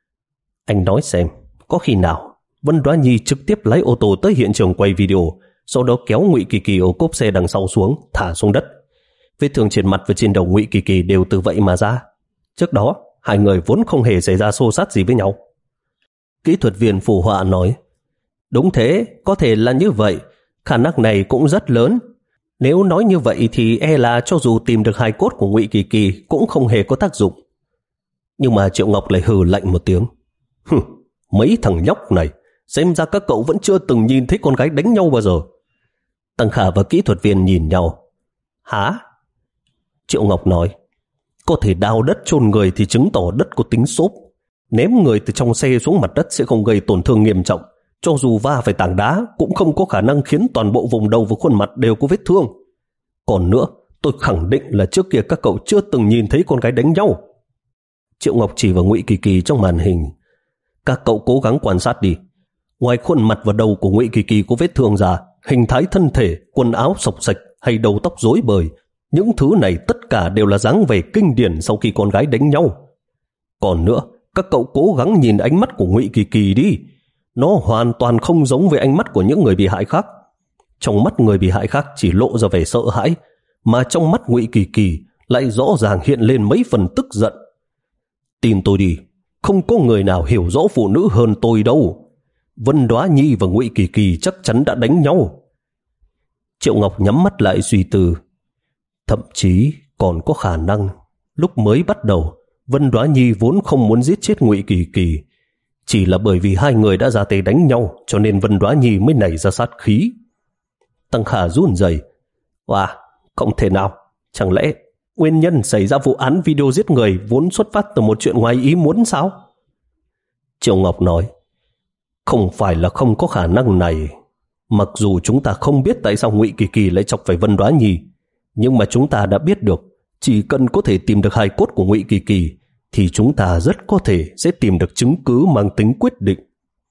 S1: Anh nói xem, có khi nào Vân Đoá Nhi trực tiếp lái ô tô tới hiện trường quay video, sau đó kéo Ngụy Kỳ Kỳ ở cốp xe đằng sau xuống, thả xuống đất. Vết thương trên mặt và trên đầu Ngụy Kỳ Kỳ đều từ vậy mà ra. Trước đó, hai người vốn không hề xảy ra xô xát gì với nhau. Kỹ thuật viên phù họa nói, đúng thế, có thể là như vậy, khả năng này cũng rất lớn. Nếu nói như vậy thì e là cho dù tìm được hài cốt của Ngụy Kỳ Kỳ cũng không hề có tác dụng. Nhưng mà Triệu Ngọc lại hừ lạnh một tiếng. Hừ, mấy thằng nhóc này, xem ra các cậu vẫn chưa từng nhìn thấy con gái đánh nhau bao giờ. Tăng Khả và kỹ thuật viên nhìn nhau. Hả? Triệu Ngọc nói, có thể đào đất chôn người thì chứng tỏ đất có tính xốp. Ném người từ trong xe xuống mặt đất sẽ không gây tổn thương nghiêm trọng. Cho dù va phải tảng đá cũng không có khả năng khiến toàn bộ vùng đầu và khuôn mặt đều có vết thương. Còn nữa, tôi khẳng định là trước kia các cậu chưa từng nhìn thấy con gái đánh nhau. Triệu Ngọc chỉ vào Ngụy Kỳ Kỳ trong màn hình. Các cậu cố gắng quan sát đi. Ngoài khuôn mặt và đầu của Ngụy Kỳ Kỳ có vết thương ra, hình thái thân thể, quần áo xộc xệch hay đầu tóc rối bời, những thứ này tất cả đều là dáng vẻ kinh điển sau khi con gái đánh nhau. Còn nữa, các cậu cố gắng nhìn ánh mắt của Ngụy Kỳ Kỳ đi. Nó hoàn toàn không giống với ánh mắt của những người bị hại khác. Trong mắt người bị hại khác chỉ lộ ra vẻ sợ hãi, mà trong mắt Ngụy Kỳ Kỳ lại rõ ràng hiện lên mấy phần tức giận. Tin tôi đi, không có người nào hiểu rõ phụ nữ hơn tôi đâu. Vân Đoá Nhi và Ngụy Kỳ Kỳ chắc chắn đã đánh nhau. Triệu Ngọc nhắm mắt lại suy tư. Thậm chí còn có khả năng lúc mới bắt đầu Vân Đoá Nhi vốn không muốn giết chết Ngụy Kỳ Kỳ, chỉ là bởi vì hai người đã ra tay đánh nhau cho nên Vân Đoá Nhi mới nảy ra sát khí. Tăng Khả run rẩy. Wow, không thể nào, chẳng lẽ nguyên nhân xảy ra vụ án video giết người vốn xuất phát từ một chuyện ngoài ý muốn sao? Triệu Ngọc nói, không phải là không có khả năng này. Mặc dù chúng ta không biết tại sao Ngụy Kỳ Kỳ lại chọc phải Vân Đoá Nhi, nhưng mà chúng ta đã biết được chỉ cần có thể tìm được hài cốt của Ngụy Kỳ Kỳ thì chúng ta rất có thể sẽ tìm được chứng cứ mang tính quyết định.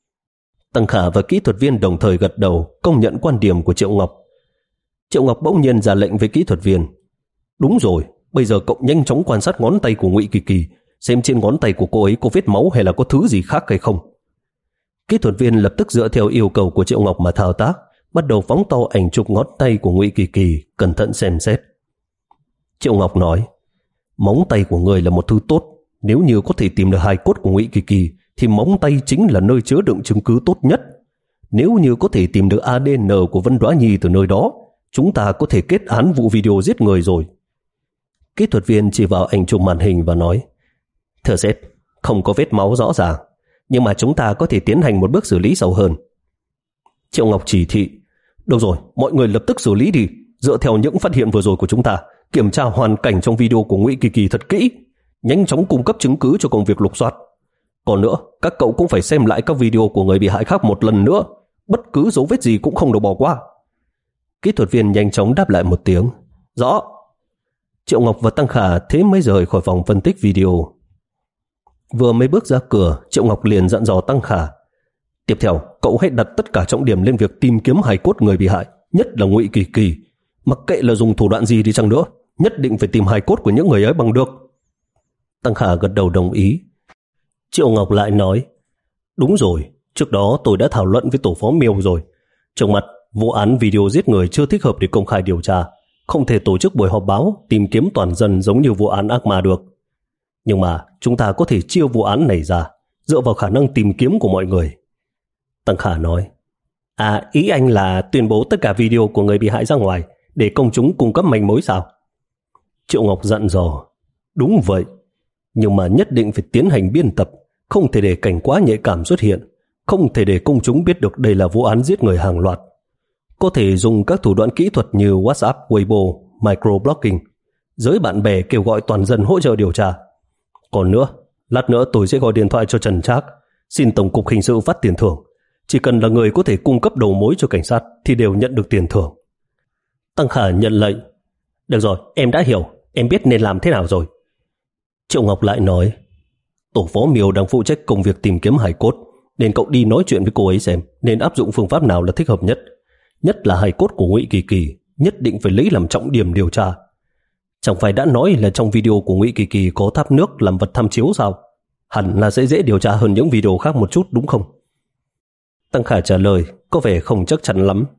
S1: Tăng Khả và kỹ thuật viên đồng thời gật đầu công nhận quan điểm của Triệu Ngọc. Triệu Ngọc bỗng nhiên ra lệnh với kỹ thuật viên. Đúng rồi, bây giờ cậu nhanh chóng quan sát ngón tay của Ngụy Kỳ Kỳ, xem trên ngón tay của cô ấy có vết máu hay là có thứ gì khác hay không. Kỹ thuật viên lập tức dựa theo yêu cầu của Triệu Ngọc mà thao tác, bắt đầu phóng to ảnh chụp ngón tay của Ngụy Kỳ Kỳ, cẩn thận xem xét. Triệu Ngọc nói, móng tay của người là một thứ tốt, nếu như có thể tìm được hài cốt của Ngụy Kỳ Kỳ thì móng tay chính là nơi chứa đựng chứng cứ tốt nhất. Nếu như có thể tìm được a đê en của Vân Đoá Nhi từ nơi đó, chúng ta có thể kết án vụ video giết người rồi. Kỹ thuật viên chỉ vào ảnh chụp màn hình và nói, thưa sếp, không có vết máu rõ ràng, nhưng mà chúng ta có thể tiến hành một bước xử lý sâu hơn. Triệu Ngọc chỉ thị, được rồi, mọi người lập tức xử lý đi, dựa theo những phát hiện vừa rồi của chúng ta, kiểm tra hoàn cảnh trong video của Ngụy Kỳ Kỳ thật kỹ, nhanh chóng cung cấp chứng cứ cho công việc lục soát. Còn nữa, các cậu cũng phải xem lại các video của người bị hại khác một lần nữa, bất cứ dấu vết gì cũng không được bỏ qua. Kỹ thuật viên nhanh chóng đáp lại một tiếng, rõ. Triệu Ngọc và Tăng Khả thế mới rời khỏi phòng phân tích video. Vừa mới bước ra cửa, Triệu Ngọc liền dặn dò Tăng Khả: tiếp theo, cậu hãy đặt tất cả trọng điểm lên việc tìm kiếm hài cốt người bị hại, nhất là Ngụy Kỳ Kỳ. Mặc kệ là dùng thủ đoạn gì đi chăng nữa, nhất định phải tìm hài cốt của những người ấy bằng được. Tăng Khả gật đầu đồng ý. Triệu Ngọc lại nói: đúng rồi, trước đó tôi đã thảo luận với tổ phó Miêu rồi. Trước mặt, vụ án video giết người chưa thích hợp để công khai điều tra, không thể tổ chức buổi họp báo tìm kiếm toàn dân giống như vụ án ác ma được. Nhưng mà chúng ta có thể chia vụ án này ra, dựa vào khả năng tìm kiếm của mọi người. Tăng Khả nói: à, ý anh là tuyên bố tất cả video của người bị hại ra ngoài để công chúng cung cấp manh mối sao? Triệu Ngọc dặn dò: đúng vậy, nhưng mà nhất định phải tiến hành biên tập, không thể để cảnh quá nhạy cảm xuất hiện, không thể để công chúng biết được đây là vụ án giết người hàng loạt. Có thể dùng các thủ đoạn kỹ thuật như WhatsApp, Weibo, microblogging, giới bạn bè kêu gọi toàn dân hỗ trợ điều tra. Còn nữa, lát nữa tôi sẽ gọi điện thoại cho Trần Trác, xin Tổng cục Hình sự phát tiền thưởng. Chỉ cần là người có thể cung cấp đầu mối cho cảnh sát thì đều nhận được tiền thưởng. Tăng Khả nhận lệnh: được rồi, em đã hiểu, em biết nên làm thế nào rồi. Triệu Ngọc lại nói: tổ phó Miêu đang phụ trách công việc tìm kiếm hài cốt, nên cậu đi nói chuyện với cô ấy xem nên áp dụng phương pháp nào là thích hợp nhất. Nhất là hài cốt của Ngụy Kỳ Kỳ nhất định phải lấy làm trọng điểm điều tra. Chẳng phải đã nói là trong video của Ngụy Kỳ Kỳ có tháp nước làm vật tham chiếu sao? Hẳn là sẽ dễ điều tra hơn những video khác một chút đúng không? Tăng Khả trả lời có vẻ không chắc chắn lắm.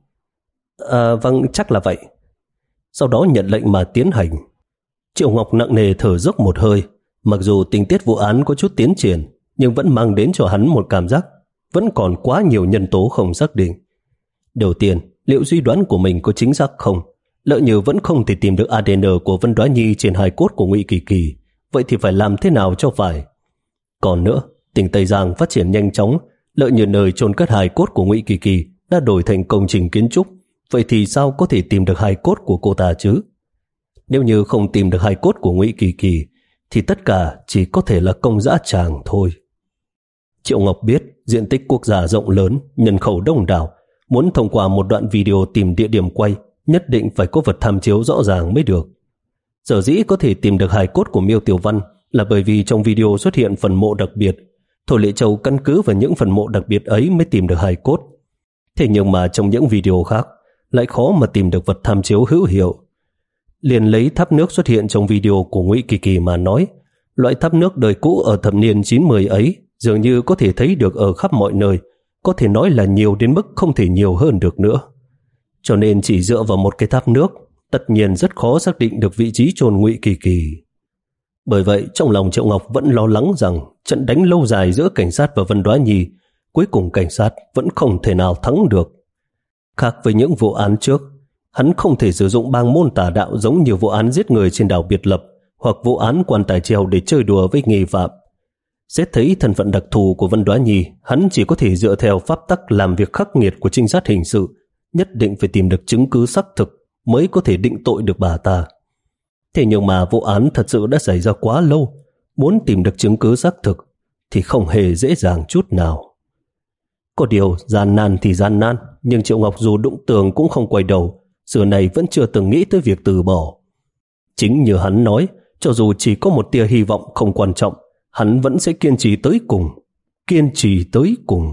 S1: À, vâng, chắc là vậy. Sau đó nhận lệnh mà tiến hành. Triệu Ngọc nặng nề thở dốc một hơi. Mặc dù tình tiết vụ án có chút tiến triển, nhưng vẫn mang đến cho hắn một cảm giác vẫn còn quá nhiều nhân tố không xác định. Đầu tiên, liệu suy đoán của mình có chính xác không? Lỡ như vẫn không thể tìm được a đê en của Vân Đoá Nhi trên hài cốt của Ngụy Kỳ Kỳ, vậy thì phải làm thế nào cho phải? Còn nữa, tỉnh Tây Giang phát triển nhanh chóng, lỡ như nơi chôn cất hài cốt của Ngụy Kỳ Kỳ đã đổi thành công trình kiến trúc, vậy thì sao có thể tìm được hài cốt của cô ta chứ? Nếu như không tìm được hài cốt của Ngụy Kỳ Kỳ, thì tất cả chỉ có thể là công dã tràng thôi. Triệu Ngọc biết diện tích quốc gia rộng lớn, nhân khẩu đông đảo, muốn thông qua một đoạn video tìm địa điểm quay, nhất định phải có vật tham chiếu rõ ràng mới được. Sở dĩ có thể tìm được hài cốt của Miêu Tiểu Văn là bởi vì trong video xuất hiện phần mộ đặc biệt. Thôi Lệ Châu căn cứ vào những phần mộ đặc biệt ấy mới tìm được hài cốt. Thế nhưng mà trong những video khác lại khó mà tìm được vật tham chiếu hữu hiệu. Liền lấy tháp nước xuất hiện trong video của Ngụy Kỳ Kỳ mà nói, loại tháp nước đời cũ ở thập niên chín mươi ấy dường như có thể thấy được ở khắp mọi nơi, có thể nói là nhiều đến mức không thể nhiều hơn được nữa. Cho nên chỉ dựa vào một cái tháp nước, tất nhiên rất khó xác định được vị trí chôn Ngụy Kỳ Kỳ. Bởi vậy trong lòng Triệu Ngọc vẫn lo lắng rằng trận đánh lâu dài giữa cảnh sát và Vân Đoá Nhi, cuối cùng cảnh sát vẫn không thể nào thắng được. Khác với những vụ án trước, hắn không thể sử dụng bang môn tà đạo giống như vụ án giết người trên đảo Biệt Lập hoặc vụ án quan tài treo để chơi đùa với nghi phạm. Xét thấy thân phận đặc thù của Vân Đoá Nhi, hắn chỉ có thể dựa theo pháp tắc làm việc khắc nghiệt của trinh sát hình sự, nhất định phải tìm được chứng cứ xác thực mới có thể định tội được bà ta. Thế nhưng mà vụ án thật sự đã xảy ra quá lâu, muốn tìm được chứng cứ xác thực thì không hề dễ dàng chút nào. Có điều gian nan thì gian nan, nhưng Triệu Ngọc dù đụng tường cũng không quay đầu, xưa này vẫn chưa từng nghĩ tới việc từ bỏ. Chính như hắn nói, cho dù chỉ có một tia hy vọng không quan trọng, hắn vẫn sẽ kiên trì tới cùng, kiên trì tới cùng.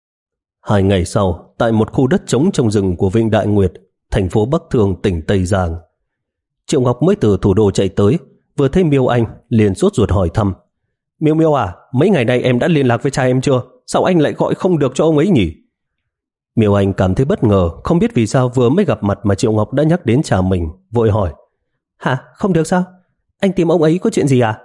S1: Hai ngày sau, tại một khu đất trống trong rừng của Vinh Đại Nguyệt, thành phố Bắc Thương, tỉnh Tây Giang, Triệu Ngọc mới từ thủ đô chạy tới, vừa thấy Miêu Anh liền sốt ruột hỏi thăm: Miêu Miêu à, mấy ngày nay em đã liên lạc với cha em chưa? Sao anh lại gọi không được cho ông ấy nhỉ? Miêu Anh cảm thấy bất ngờ, không biết vì sao vừa mới gặp mặt mà Triệu Ngọc đã nhắc đến cha mình, vội hỏi: Hả, không được sao? Anh tìm ông ấy có chuyện gì à?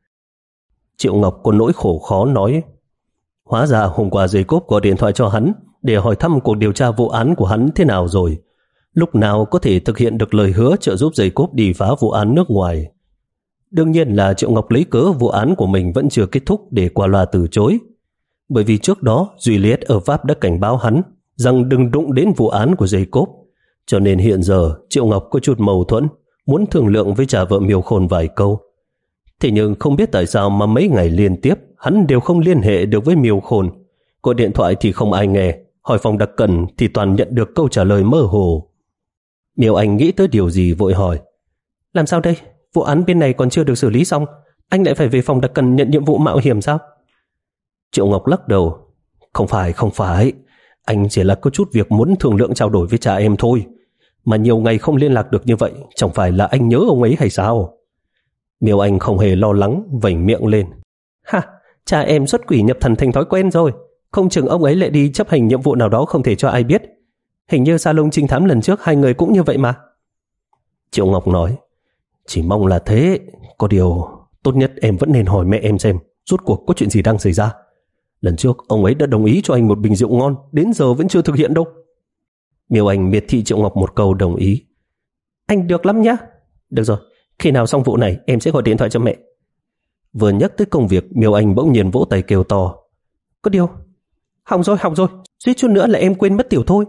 S1: Triệu Ngọc có nỗi khổ khó nói: Hóa ra hôm qua Jacob gọi điện thoại cho hắn để hỏi thăm cuộc điều tra vụ án của hắn thế nào rồi, lúc nào có thể thực hiện được lời hứa trợ giúp Jacob đi phá vụ án nước ngoài. Đương nhiên là Triệu Ngọc lấy cớ vụ án của mình vẫn chưa kết thúc để qua loa từ chối. Bởi vì trước đó Juliet ở Pháp đã cảnh báo hắn rằng đừng đụng đến vụ án của Jacob, cho nên hiện giờ Triệu Ngọc có chút mâu thuẫn, muốn thương lượng với cha vợ Miêu Khôn vài câu. Thế nhưng không biết tại sao mà mấy ngày liên tiếp hắn đều không liên hệ được với Miêu Khôn. Gọi điện thoại thì không ai nghe, hỏi phòng đặc cần thì toàn nhận được câu trả lời mơ hồ. Miêu Anh nghĩ tới điều gì vội hỏi: Làm sao đây? Vụ án bên này còn chưa được xử lý xong, Anh lại phải về phòng đặc cần nhận nhiệm vụ mạo hiểm sao? Triệu Ngọc lắc đầu. Không phải, không phải. Anh chỉ là có chút việc muốn thương lượng trao đổi với cha em thôi. Mà nhiều ngày không liên lạc được như vậy, chẳng phải là anh nhớ ông ấy hay sao? Miêu Anh không hề lo lắng, vểnh miệng lên. Ha, cha em xuất quỷ nhập thần thành thói quen rồi. Không chừng ông ấy lại đi chấp hành nhiệm vụ nào đó không thể cho ai biết. Hình như salon trinh thám lần trước hai người cũng như vậy mà. Triệu Ngọc nói. Chỉ mong là thế. Có điều tốt nhất em vẫn nên hỏi mẹ em xem rốt cuộc có chuyện gì đang xảy ra. Lần trước ông ấy đã đồng ý cho anh một bình rượu ngon, đến giờ vẫn chưa thực hiện đâu. Miêu Anh miệt thị Triệu Ngọc một câu đồng ý. Anh được lắm nhá. Được rồi, khi nào xong vụ này em sẽ gọi điện thoại cho mẹ. Vừa nhắc tới công việc, Miêu Anh bỗng nhiên vỗ tay kêu to. Có điều, hỏng rồi, hỏng rồi, suýt chút nữa là em quên mất Tiểu Thôi.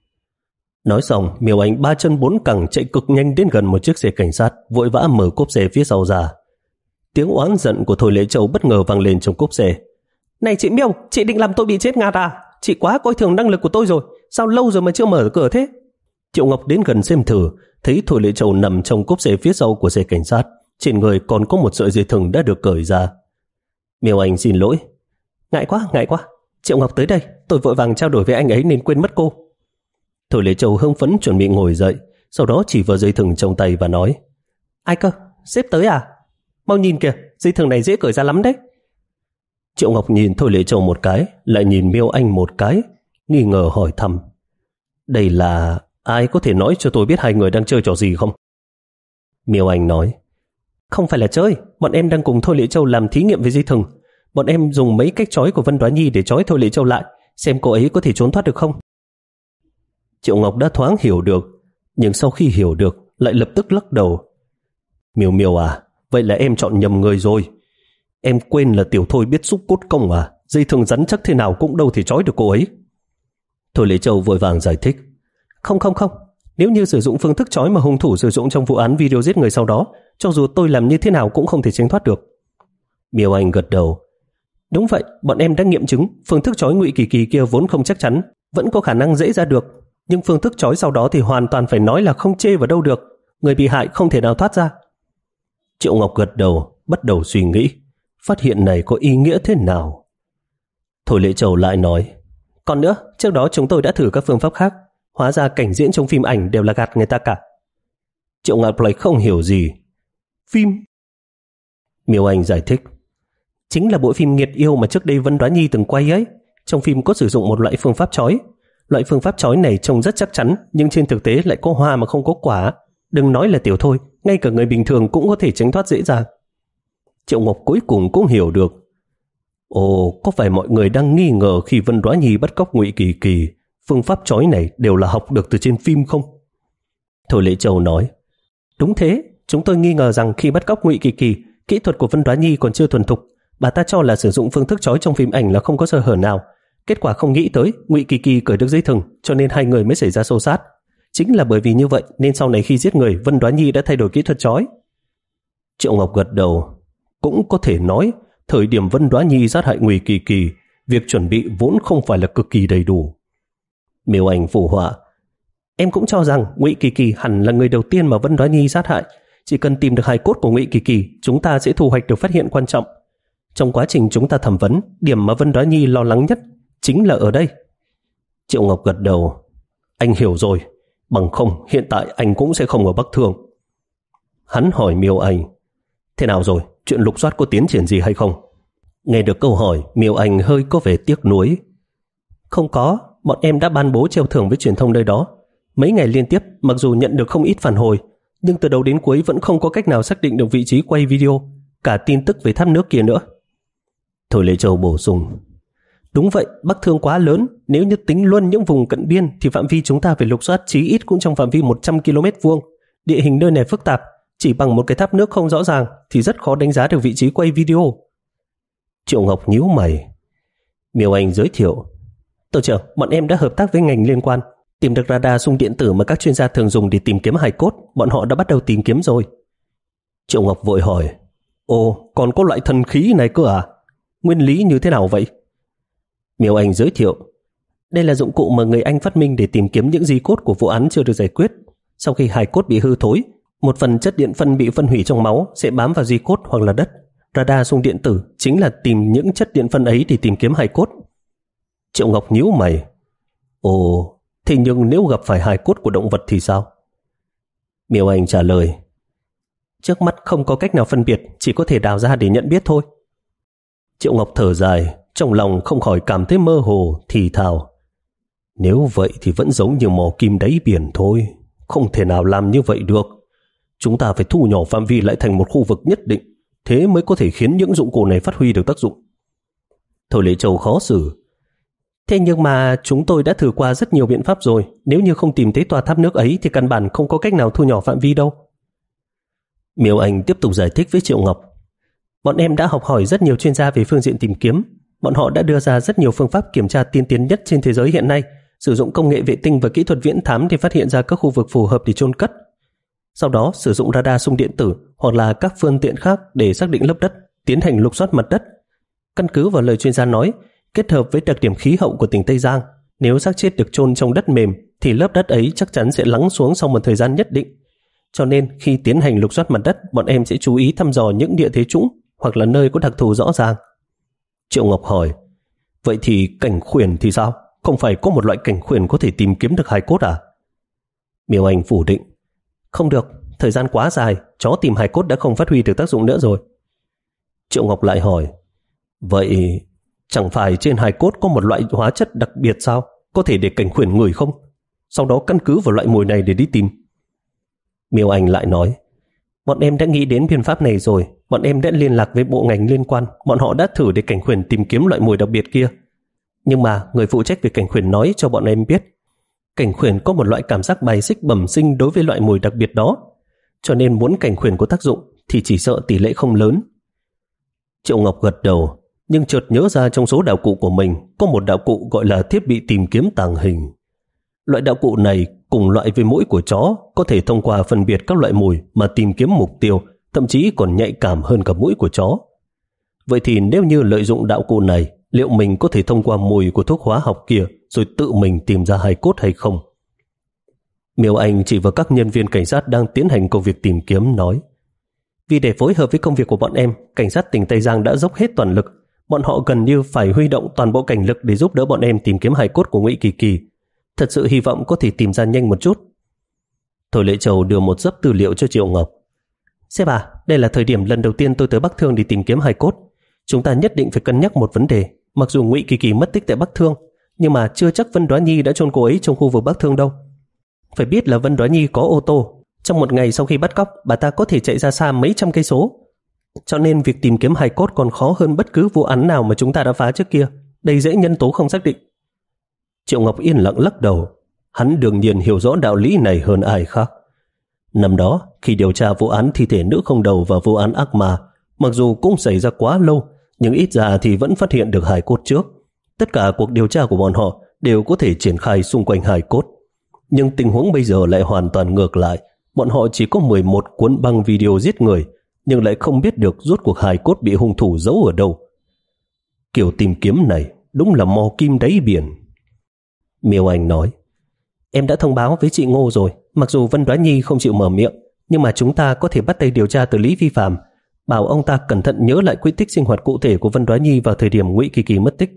S1: Nói xong, Miêu Anh ba chân bốn cẳng chạy cực nhanh đến gần một chiếc xe cảnh sát, vội vã mở cốp xe phía sau ra. Tiếng oán giận của Thôi Lễ Châu bất ngờ vang lên trong cốp xe. Này chị Miêu, chị định làm tôi bị chết ngạt à? Chị quá coi thường năng lực của tôi rồi, sao lâu rồi mà chưa mở cửa thế? Triệu Ngọc đến gần xem thử, thấy Thôi Lễ Châu nằm trong cốp xe phía sau của xe cảnh sát, trên người còn có một sợi dây thừng đã được cởi ra. Miêu Anh xin lỗi. Ngại quá, ngại quá. Triệu Ngọc tới đây, tôi vội vàng trao đổi với anh ấy nên quên mất cô. Thôi Lễ Châu hưng phấn chuẩn bị ngồi dậy, sau đó chỉ vào dây thừng trong tay và nói. Ai cơ, sếp tới à? Mau nhìn kìa, dây thừng này dễ cởi ra lắm đấy. Triệu Ngọc nhìn Thôi Lễ Châu một cái, lại nhìn Miêu Anh một cái, nghi ngờ hỏi thăm. Đây là... ai có thể nói cho tôi biết hai người đang chơi trò gì không? Miêu Anh nói. Không phải là chơi, bọn em đang cùng Thôi Lễ Châu làm thí nghiệm với dây thừng. Bọn em dùng mấy cách trói của Vân Đoá Nhi để trói Thôi Lễ Châu lại, xem cô ấy có thể trốn thoát được không. Triệu Ngọc đã thoáng hiểu được, nhưng sau khi hiểu được lại lập tức lắc đầu. Miêu Miêu à, vậy là em chọn nhầm người rồi. Em quên là Tiểu Thôi biết xúc cốt công à, dây thừng rắn chắc thế nào cũng đâu thể trói được cô ấy. Thôi Lễ Châu vội vàng giải thích. Không không không, nếu như sử dụng phương thức trói mà hung thủ sử dụng trong vụ án video giết người sau đó, cho dù tôi làm như thế nào cũng không thể tránh thoát được. Miêu Anh gật đầu. Đúng vậy, bọn em đã nghiệm chứng phương thức trói Ngụy Kỳ Kỳ kia vốn không chắc chắn, vẫn có khả năng dễ ra được, nhưng phương thức trói sau đó thì hoàn toàn phải nói là không chê vào đâu được, người bị hại không thể nào thoát ra. Triệu Ngọc gật đầu, bắt đầu suy nghĩ phát hiện này có ý nghĩa thế nào. Thôi Lễ Châu lại nói. Còn nữa, trước đó chúng tôi đã thử các phương pháp khác, hóa ra cảnh diễn trong phim ảnh đều là gạt người ta cả. Triệu Ngọc lại không hiểu gì. Phim? Miêu Anh giải thích. Chính là bộ phim Nghiệt Yêu mà trước đây Vân Đoá Nhi từng quay ấy. Trong phim có sử dụng một loại phương pháp trói. Loại phương pháp trói này trông rất chắc chắn, nhưng trên thực tế lại có hoa mà không có quả. Đừng nói là Tiểu Thôi, ngay cả người bình thường cũng có thể tránh thoát dễ dàng. Triệu Ngọc cuối cùng cũng hiểu được. Ồ, có phải mọi người đang nghi ngờ khi Vân Đoá Nhi bắt cóc Ngụy Kỳ Kỳ, phương pháp trói này đều là học được từ trên phim không? Thôi Lễ Châu nói. Đúng thế, chúng tôi nghi ngờ rằng khi bắt cóc Ngụy Kỳ Kỳ, kỹ thuật của Vân Đoá Nhi còn chưa thuần thục. Bà ta cho là sử dụng phương thức trói trong phim ảnh là không có sơ hở nào. Kết quả không nghĩ tới Ngụy Kỳ Kỳ cởi được dây thừng, cho nên hai người mới xảy ra xô xát. Chính là bởi vì như vậy nên sau này khi giết người, Vân Đoá Nhi đã thay đổi kỹ thuật trói. Triệu Ngọc gật đầu. Cũng có thể nói, thời điểm Vân Đoá Nhi sát hại Ngụy Kỳ Kỳ, việc chuẩn bị vốn không phải là cực kỳ đầy đủ. Miêu Anh phụ họa. Em cũng cho rằng Ngụy Kỳ Kỳ hẳn là người đầu tiên mà Vân Đoá Nhi sát hại. Chỉ cần tìm được hài cốt của Ngụy Kỳ Kỳ, chúng ta sẽ thu hoạch được phát hiện quan trọng. Trong quá trình chúng ta thẩm vấn, điểm mà Vân Đoá Nhi lo lắng nhất chính là ở đây. Triệu Ngọc gật đầu. Anh hiểu rồi, bằng không hiện tại anh cũng sẽ không ở Bắc Thương. Hắn hỏi Miêu Anh. Thế nào rồi, chuyện lục soát có tiến triển gì hay không? Nghe được câu hỏi, Miêu Anh hơi có vẻ tiếc nuối. Không có, bọn em đã ban bố treo thưởng với truyền thông nơi đó. Mấy ngày liên tiếp, mặc dù nhận được không ít phản hồi, nhưng từ đầu đến cuối vẫn không có cách nào xác định được vị trí quay video, cả tin tức về thác nước kia nữa. Thôi Lễ Châu bổ sung. Đúng vậy, Bắc Thương quá lớn, nếu như tính luôn những vùng cận biên thì phạm vi chúng ta phải lục soát chí ít cũng trong phạm vi một trăm ki lô mét vuông. Địa hình nơi này phức tạp, chỉ bằng một cái tháp nước không rõ ràng thì rất khó đánh giá được vị trí quay video. Triệu Ngọc nhíu mày. Miêu Anh giới thiệu. Tổ trưởng, bọn em đã hợp tác với ngành liên quan, tìm được radar xung điện tử mà các chuyên gia thường dùng để tìm kiếm hài cốt, bọn họ đã bắt đầu tìm kiếm rồi. Triệu Ngọc vội hỏi. Ồ, còn có loại thần khí này cơ à? Nguyên lý như thế nào vậy? Miêu Anh giới thiệu. Đây là dụng cụ mà người Anh phát minh để tìm kiếm những di cốt của vụ án chưa được giải quyết. Sau khi hài cốt bị hư thối, một phần chất điện phân bị phân hủy trong máu sẽ bám vào di cốt hoặc là đất. radar xung điện tử chính là tìm những chất điện phân ấy để tìm kiếm hài cốt. Triệu Ngọc nhíu mày. Ồ, thế nhưng nếu gặp phải hài cốt của động vật thì sao? Miêu Anh trả lời. Trước mắt không có cách nào phân biệt, chỉ có thể đào ra để nhận biết thôi. Triệu Ngọc thở dài, trong lòng không khỏi cảm thấy mơ hồ, thì thào. Nếu vậy thì vẫn giống như mò kim đáy biển thôi, không thể nào làm như vậy được. Chúng ta phải thu nhỏ phạm vi lại thành một khu vực nhất định, thế mới có thể khiến những dụng cụ này phát huy được tác dụng. Thôi Lệ Châu khó xử. Thế nhưng mà chúng tôi đã thử qua rất nhiều biện pháp rồi, nếu như không tìm thấy tòa tháp nước ấy thì căn bản không có cách nào thu nhỏ phạm vi đâu. Miêu Anh tiếp tục giải thích với Triệu Ngọc. Bọn em đã học hỏi rất nhiều chuyên gia về phương diện tìm kiếm. Bọn họ đã đưa ra rất nhiều phương pháp kiểm tra tiên tiến nhất trên thế giới hiện nay, sử dụng công nghệ vệ tinh và kỹ thuật viễn thám để phát hiện ra các khu vực phù hợp để chôn cất. Sau đó sử dụng radar xung điện tử hoặc là các phương tiện khác để xác định lớp đất, tiến hành lục soát mặt đất. Căn cứ vào lời chuyên gia nói, kết hợp với đặc điểm khí hậu của tỉnh Tây Giang, nếu xác chết được chôn trong đất mềm thì lớp đất ấy chắc chắn sẽ lắng xuống sau một thời gian nhất định. Cho nên khi tiến hành lục soát mặt đất, bọn em sẽ chú ý thăm dò những địa thế trũng hoặc là nơi có đặc thù rõ ràng. Triệu Ngọc hỏi, vậy thì cảnh khuyển thì sao? Không phải có một loại cảnh khuyển có thể tìm kiếm được hài cốt à? Miêu Anh phủ định, không được, thời gian quá dài, chó tìm hài cốt đã không phát huy được tác dụng nữa rồi. Triệu Ngọc lại hỏi, vậy chẳng phải trên hài cốt có một loại hóa chất đặc biệt sao? Có thể để cảnh khuyển ngửi không? Sau đó căn cứ vào loại mùi này để đi tìm. Miêu Anh lại nói, bọn em đã nghĩ đến biện pháp này rồi, bọn em đã liên lạc với bộ ngành liên quan, bọn họ đã thử để cảnh khuyển tìm kiếm loại mùi đặc biệt kia. Nhưng mà người phụ trách về cảnh khuyển nói cho bọn em biết, cảnh khuyển có một loại cảm giác bài xích bẩm sinh đối với loại mùi đặc biệt đó, cho nên muốn cảnh khuyển có tác dụng thì chỉ sợ tỷ lệ không lớn. Triệu Ngọc gật đầu, nhưng chợt nhớ ra trong số đạo cụ của mình có một đạo cụ gọi là thiết bị tìm kiếm tàng hình. Loại đạo cụ này cùng loại với mũi của chó, có thể thông qua phân biệt các loại mùi mà tìm kiếm mục tiêu, thậm chí còn nhạy cảm hơn cả mũi của chó. Vậy thì nếu như lợi dụng đạo cụ này, liệu mình có thể thông qua mùi của thuốc hóa học kia rồi tự mình tìm ra hài cốt hay không? Miêu Anh chỉ vào các nhân viên cảnh sát đang tiến hành công việc tìm kiếm nói, vì để phối hợp với công việc của bọn em, cảnh sát tỉnh Tây Giang đã dốc hết toàn lực. Bọn họ gần như phải huy động toàn bộ cảnh lực để giúp đỡ bọn em tìm kiếm hài cốt của Ngụy Kỳ Kỳ. Thật sự hy vọng có thể tìm ra nhanh một chút. Thôi Lệ Châu đưa một dấp tư liệu cho Triệu Ngọc. Sếp à, đây là thời điểm lần đầu tiên tôi tới Bắc Thương để tìm kiếm hài cốt. Chúng ta nhất định phải cân nhắc một vấn đề. Mặc dù Ngụy Kỳ Kỳ mất tích tại Bắc Thương, nhưng mà chưa chắc Vân Đoá Nhi đã chôn cô ấy trong khu vực Bắc Thương đâu. Phải biết là Vân Đoá Nhi có ô tô. Trong một ngày sau khi bắt cóc, bà ta có thể chạy ra xa mấy trăm cây số. Cho nên việc tìm kiếm hài cốt còn khó hơn bất cứ vụ án nào mà chúng ta đã phá trước kia. Đây dễ nhân tố không xác định. Triệu Ngọc yên lặng lắc đầu. Hắn đương nhiên hiểu rõ đạo lý này hơn ai khác. Năm đó, khi điều tra vụ án thi thể nữ không đầu và vụ án ác ma, mặc dù cũng xảy ra quá lâu, nhưng ít ra thì vẫn phát hiện được hài cốt trước. Tất cả cuộc điều tra của bọn họ đều có thể triển khai xung quanh hài cốt. Nhưng tình huống bây giờ lại hoàn toàn ngược lại. Bọn họ chỉ có mười một cuốn băng video giết người, nhưng lại không biết được rốt cuộc hài cốt bị hung thủ giấu ở đâu. Kiểu tìm kiếm này đúng là mò kim đáy biển. Miêu Anh nói, em đã thông báo với chị Ngô rồi, mặc dù Vân Đoá Nhi không chịu mở miệng, nhưng mà chúng ta có thể bắt tay điều tra từ Lý Vi Phạm, bảo ông ta cẩn thận nhớ lại quy tích sinh hoạt cụ thể của Vân Đoá Nhi vào thời điểm Ngụy Kỳ Kỳ mất tích.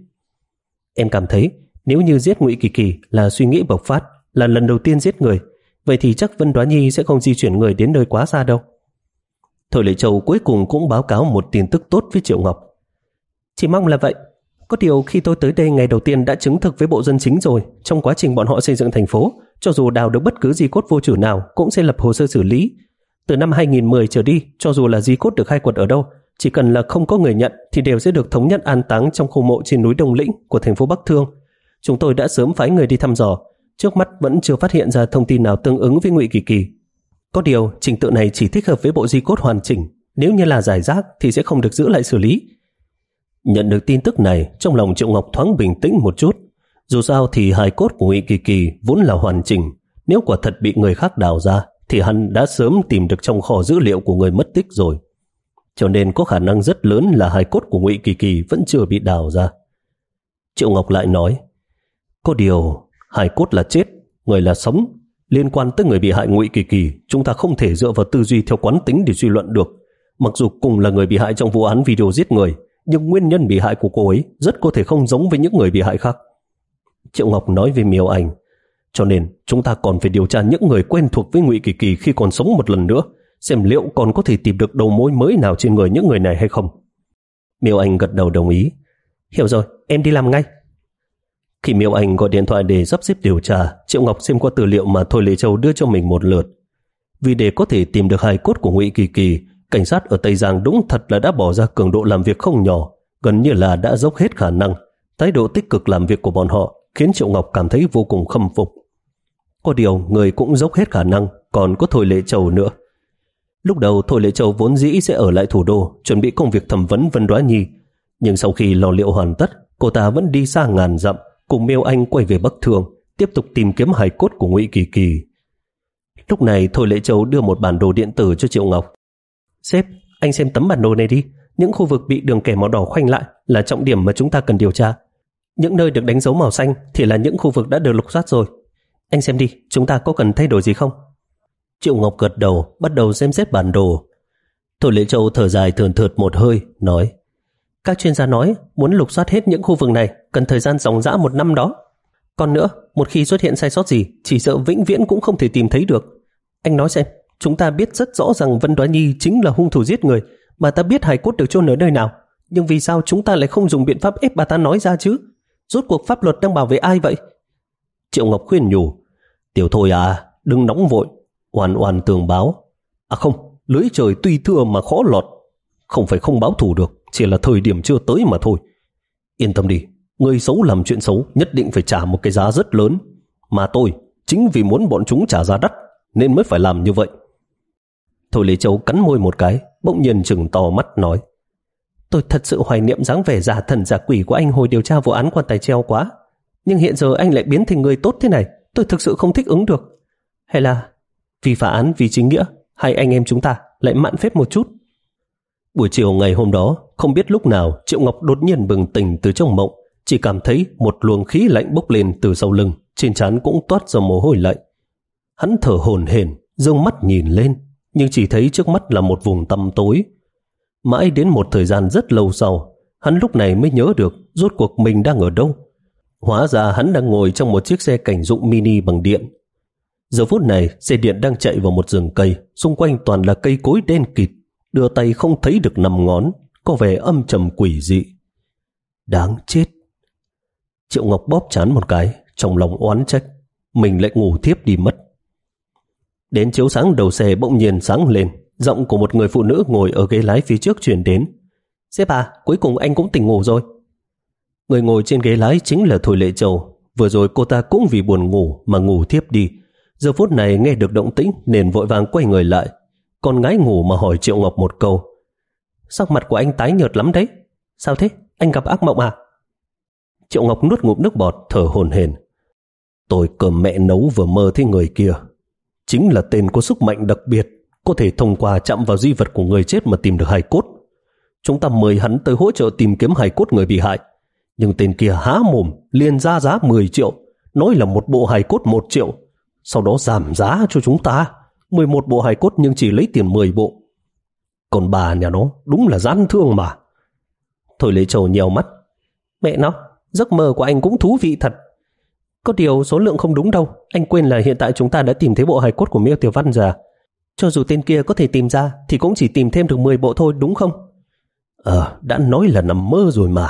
S1: Em cảm thấy nếu như giết Ngụy Kỳ Kỳ là suy nghĩ bộc phát, là lần đầu tiên giết người, vậy thì chắc Vân Đoá Nhi sẽ không di chuyển người đến nơi quá xa đâu. Thôi Lệ Châu cuối cùng cũng báo cáo một tin tức tốt với Triệu Ngọc. Chỉ mong là vậy. Có điều khi tôi tới đây ngày đầu tiên đã chứng thực với Bộ Dân Chính rồi, trong quá trình bọn họ xây dựng thành phố, cho dù đào được bất cứ di cốt vô chủ nào cũng sẽ lập hồ sơ xử lý. Từ năm hai nghìn mười trở đi, cho dù là di cốt được khai quật ở đâu, chỉ cần là không có người nhận thì đều sẽ được thống nhất an táng trong khu mộ trên núi Đông Lĩnh của thành phố Bắc Thương. Chúng tôi đã sớm phái người đi thăm dò, trước mắt vẫn chưa phát hiện ra thông tin nào tương ứng với Ngụy Kỳ Kỳ. Có điều trình tự này chỉ thích hợp với bộ di cốt hoàn chỉnh, nếu như là giải rác thì sẽ không được giữ lại xử lý. Nhận được tin tức này, trong lòng Triệu Ngọc thoáng bình tĩnh một chút. Dù sao thì hài cốt của Ngụy Kỳ Kỳ vốn là hoàn chỉnh, nếu quả thật bị người khác đào ra thì hắn đã sớm tìm được trong kho dữ liệu của người mất tích rồi. Cho nên có khả năng rất lớn là hài cốt của Ngụy Kỳ Kỳ vẫn chưa bị đào ra. Triệu Ngọc lại nói, có điều hài cốt là chết, người là sống. Liên quan tới người bị hại Ngụy Kỳ Kỳ, chúng ta không thể dựa vào tư duy theo quán tính để suy luận được. Mặc dù cùng là người bị hại trong vụ án video giết người, nhưng nguyên nhân bị hại của cô ấy rất có thể không giống với những người bị hại khác. Triệu Ngọc nói với Miêu Anh, cho nên chúng ta còn phải điều tra những người quen thuộc với Ngụy Kỳ Kỳ khi còn sống một lần nữa, xem liệu còn có thể tìm được đầu mối mới nào trên người những người này hay không. Miêu Anh gật đầu đồng ý. Hiểu rồi, em đi làm ngay. Khi Miêu Anh gọi điện thoại để sắp xếp điều tra, Triệu Ngọc xem qua tư liệu mà Thôi Lệ Châu đưa cho mình một lượt. Vì để có thể tìm được hài cốt của Ngụy Kỳ Kỳ, cảnh sát ở Tây Giang đúng thật là đã bỏ ra cường độ làm việc không nhỏ, gần như là đã dốc hết khả năng. Thái độ tích cực làm việc của bọn họ khiến Triệu Ngọc cảm thấy vô cùng khâm phục. Có điều người cũng dốc hết khả năng, còn có Thôi Lệ Châu nữa. Lúc đầu Thôi Lệ Châu vốn dĩ sẽ ở lại thủ đô chuẩn bị công việc thẩm vấn Vân Đoá Nhi, nhưng sau khi lo liệu hoàn tất, cô ta vẫn đi xa ngàn dặm cùng Miêu Anh quay về Bắc Thương, tiếp tục tìm kiếm hài cốt của Ngụy Kỳ Kỳ. Lúc này Thôi Lệ Châu đưa một bản đồ điện tử cho Triệu Ngọc. Sếp, anh xem tấm bản đồ này đi. Những khu vực bị đường kẻ màu đỏ khoanh lại là trọng điểm mà chúng ta cần điều tra. Những nơi được đánh dấu màu xanh thì là những khu vực đã được lục soát rồi. Anh xem đi, chúng ta có cần thay đổi gì không? Triệu Ngọc gật đầu, bắt đầu xem xét bản đồ. Thôi Lệ Châu thở dài thườn thượt một hơi, nói: Các chuyên gia nói muốn lục soát hết những khu vực này cần thời gian ròng rã một năm đó. Còn nữa, một khi xuất hiện sai sót gì, chỉ sợ vĩnh viễn cũng không thể tìm thấy được. Anh nói xem, chúng ta biết rất rõ rằng Vân Đoá Nhi chính là hung thủ giết người, mà ta biết hài cốt được chôn ở nơi nào. Nhưng vì sao chúng ta lại không dùng biện pháp ép bà ta nói ra chứ? Rốt cuộc pháp luật đang bảo vệ ai vậy? Triệu Ngọc khuyên nhủ: Tiểu Thôi à, đừng nóng vội, oan oan tường báo. À không, lưới trời tuy thưa mà khó lọt. Không phải không báo thù được, chỉ là thời điểm chưa tới mà thôi. Yên tâm đi, người xấu làm chuyện xấu nhất định phải trả một cái giá rất lớn. Mà tôi, chính vì muốn bọn chúng trả giá đắt nên mới phải làm như vậy. Thôi Lệ Châu cắn môi một cái, bỗng nhiên trừng to mắt nói: Tôi thật sự hoài niệm dáng vẻ giả thần giả quỷ của anh hồi điều tra vụ án quan tài treo quá. Nhưng hiện giờ anh lại biến thành người tốt thế này, tôi thực sự không thích ứng được. Hay là vì phá án vì chính nghĩa, hai anh em chúng ta lại mạn phép một chút. Buổi chiều ngày hôm đó, không biết lúc nào Triệu Ngọc đột nhiên bừng tỉnh từ trong mộng, chỉ cảm thấy một luồng khí lạnh bốc lên từ sau lưng, trên trán cũng toát ra mồ hôi lạnh. Hắn thở hổn hển, dương mắt nhìn lên, nhưng chỉ thấy trước mắt là một vùng tăm tối. Mãi đến một thời gian rất lâu sau, hắn lúc này mới nhớ được rốt cuộc mình đang ở đâu. Hóa ra hắn đang ngồi trong một chiếc xe cảnh dụng mini bằng điện. Giờ phút này, xe điện đang chạy vào một rừng cây, xung quanh toàn là cây cối đen kịt, đưa tay không thấy được năm ngón, có vẻ âm trầm quỷ dị. Đáng chết. Triệu Ngọc bóp trán một cái, trong lòng oán trách, mình lại ngủ thiếp đi mất. Đến chiếu sáng đầu xe bỗng nhiên sáng lên, giọng của một người phụ nữ ngồi ở ghế lái phía trước truyền đến: Sếp à, cuối cùng anh cũng tỉnh ngủ rồi. Người ngồi trên ghế lái chính là Thôi Lệ Châu. Vừa rồi cô ta cũng vì buồn ngủ mà ngủ thiếp đi, giờ phút này nghe được động tĩnh nên vội vàng quay người lại, còn ngái ngủ mà hỏi Triệu Ngọc một câu: Sắc mặt của anh tái nhợt lắm đấy, sao thế, anh gặp ác mộng à? Triệu Ngọc nuốt ngụm nước bọt, thở hổn hển: Tôi cơm mẹ nấu vừa mơ thấy người kia, chính là tên có sức mạnh đặc biệt, có thể thông qua chạm vào di vật của người chết mà tìm được hài cốt. Chúng ta mời hắn tới hỗ trợ tìm kiếm hài cốt người bị hại, nhưng tên kia há mồm liền ra giá mười triệu, nói là một bộ hài cốt một triệu, sau đó giảm giá cho chúng ta mười một bộ hài cốt nhưng chỉ lấy tiền mười bộ. Còn bà nhà nó đúng là gian thương mà. Thôi Lệ Châu nhèo mắt: Mẹ nó, giấc mơ của anh cũng thú vị thật. Có điều số lượng không đúng đâu, anh quên là hiện tại chúng ta đã tìm thấy bộ hài cốt của Miêu Tiểu Văn rồi à? Cho dù tên kia có thể tìm ra thì cũng chỉ tìm thêm được mười bộ thôi, đúng không? Ờ, đã nói là nằm mơ rồi mà.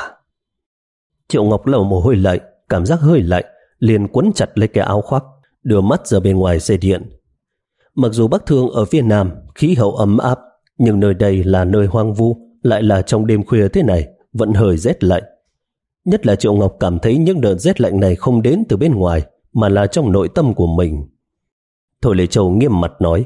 S1: Triệu Ngọc lầu mồ hôi lạnh, cảm giác hơi lạnh, liền quấn chặt lấy cái áo khoác, đưa mắt ra bên ngoài xe điện. Mặc dù Bắc Thương ở phía Nam khí hậu ấm áp, nhưng nơi đây là nơi hoang vu, lại là trong đêm khuya thế này, vẫn hơi rét lạnh. Nhất là Triệu Ngọc cảm thấy những đợt rét lạnh này không đến từ bên ngoài, mà là trong nội tâm của mình. Thôi Lệ Châu nghiêm mặt nói: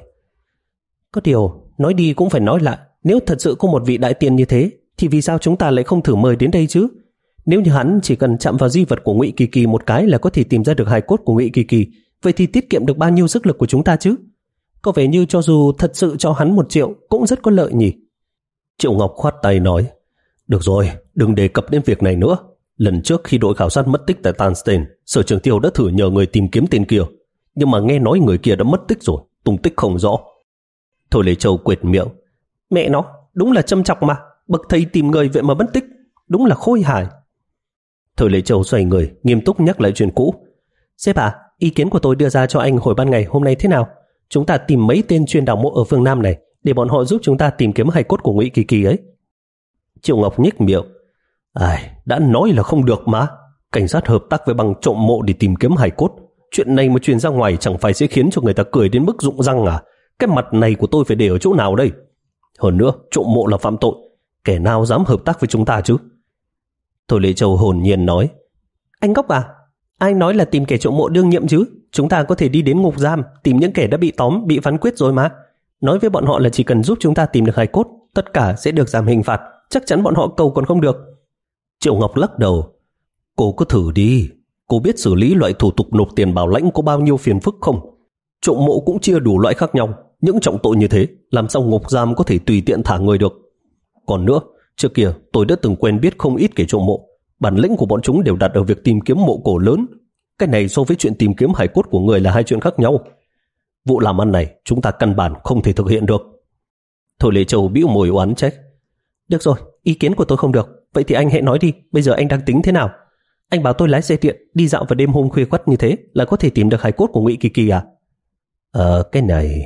S1: Có điều, nói đi cũng phải nói lại, nếu thật sự có một vị đại tiên như thế, thì vì sao chúng ta lại không thử mời đến đây chứ? Nếu như hắn chỉ cần chạm vào di vật của Ngụy Kỳ Kỳ một cái là có thể tìm ra được hài cốt của Ngụy Kỳ Kỳ, vậy thì tiết kiệm được bao nhiêu sức lực của chúng ta chứ? Có vẻ như cho dù thật sự cho hắn một triệu cũng rất có lợi nhỉ? Triệu Ngọc khoát tay nói: Được rồi, đừng đề cập đến việc này nữa. Lần trước khi đội khảo sát mất tích tại Tanstein, Sở Trường Tiêu đã thử nhờ người tìm kiếm tên kia, nhưng mà nghe nói người kia đã mất tích rồi, tung tích không rõ. Thôi Lệ Châu quệt miệng: Mẹ nó, đúng là châm chọc mà, bậc thầy tìm người vậy mà mất tích, đúng là khôi hài. Thôi Lệ Châu xoay người, nghiêm túc nhắc lại chuyện cũ. Sếp à, ý kiến của tôi đưa ra cho anh hồi ban ngày hôm nay thế nào? Chúng ta tìm mấy tên chuyên đào mộ ở phương Nam này, để bọn họ giúp chúng ta tìm kiếm hài cốt của Ngụy Kỳ Kỳ ấy. Triệu Ngọc nhếch miệng. Ai, đã nói là không được mà. Cảnh sát hợp tác với băng trộm mộ để tìm kiếm hài cốt. Chuyện này mà truyền ra ngoài chẳng phải sẽ khiến cho người ta cười đến mức rụng răng à? Cái mặt này của tôi phải để ở chỗ nào đây? Hơn nữa, trộm mộ là phạm tội. Kẻ nào dám hợp tác với chúng ta chứ? Thôi Lệ Châu hồn nhiên nói. Anh ngốc à? Ai nói là tìm kẻ trộm mộ đương nhiệm chứ? Chúng ta có thể đi đến ngục giam, tìm những kẻ đã bị tóm, bị phán quyết rồi mà. Nói với bọn họ là chỉ cần giúp chúng ta tìm được hài cốt, tất cả sẽ được giảm hình phạt. Chắc chắn bọn họ cầu còn không được. Triệu Ngọc lắc đầu. Cô cứ thử đi. Cô biết xử lý loại thủ tục nộp tiền bảo lãnh có bao nhiêu phiền phức không? Trộm mộ cũng chia đủ loại khác nhau. Những trọng tội như thế, làm sao ngục giam có thể tùy tiện thả người được? Còn nữa, trước kia tôi đã từng quen biết không ít kẻ trộm mộ. Bản lĩnh của bọn chúng đều đặt ở việc tìm kiếm mộ cổ lớn. Cái này so với chuyện tìm kiếm hài cốt của người là hai chuyện khác nhau. Vụ làm ăn này chúng ta căn bản không thể thực hiện được. Thôi Lệ Châu bĩu môi oán trách. Được rồi, ý kiến của tôi không được. Vậy thì anh hãy nói đi, bây giờ anh đang tính thế nào? Anh bảo tôi lái xe điện đi dạo vào đêm hôm khuya khoắt như thế là có thể tìm được hài cốt của Ngụy Kỳ Kỳ à? Ờ, cái này...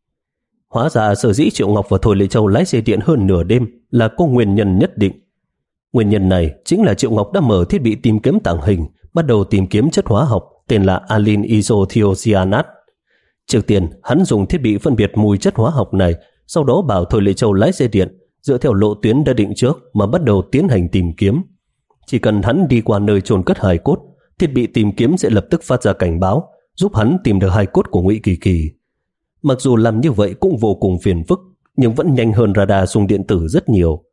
S1: Hóa ra sở dĩ Triệu Ngọc và Thôi Lệ Châu lái xe điện hơn nửa đêm là có nguyên nhân nhất định. Nguyên nhân này chính là Triệu Ngọc đã mở thiết bị tìm kiếm tàng hình, bắt đầu tìm kiếm chất hóa học tên là alin isothiocyanat. Trước tiên, hắn dùng thiết bị phân biệt mùi chất hóa học này, sau đó bảo Thôi Lệ Châu lái xe điện, dựa theo lộ tuyến đã định trước mà bắt đầu tiến hành tìm kiếm. Chỉ cần hắn đi qua nơi chôn cất hài cốt, thiết bị tìm kiếm sẽ lập tức phát ra cảnh báo, giúp hắn tìm được hài cốt của Ngụy Kỳ Kỳ. Mặc dù làm như vậy cũng vô cùng phiền phức, nhưng vẫn nhanh hơn radar súng điện tử rất nhiều.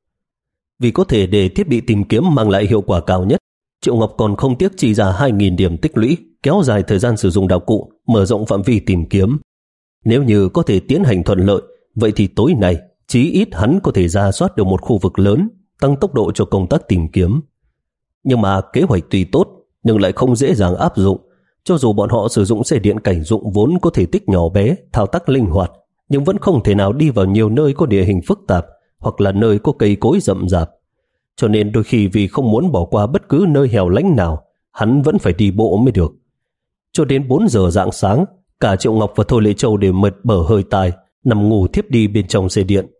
S1: Vì có thể để thiết bị tìm kiếm mang lại hiệu quả cao nhất, Triệu Ngọc còn không tiếc chi ra hai nghìn điểm tích lũy, kéo dài thời gian sử dụng đạo cụ, mở rộng phạm vi tìm kiếm. Nếu như có thể tiến hành thuận lợi, vậy thì tối nay chí ít hắn có thể ra soát được một khu vực lớn, tăng tốc độ cho công tác tìm kiếm. Nhưng mà kế hoạch tuy tốt, nhưng lại không dễ dàng áp dụng. Cho dù bọn họ sử dụng xe điện cảnh dụng vốn có thể tích nhỏ bé, thao tác linh hoạt, nhưng vẫn không thể nào đi vào nhiều nơi có địa hình phức tạp hoặc là nơi có cây cối rậm rạp. Cho nên đôi khi vì không muốn bỏ qua bất cứ nơi hẻo lánh nào, hắn vẫn phải đi bộ mới được. Cho đến bốn giờ rạng sáng, cả Triệu Ngọc và Thôi Lệ Châu đều mệt bở hơi tai, nằm ngủ thiếp đi bên trong xe điện.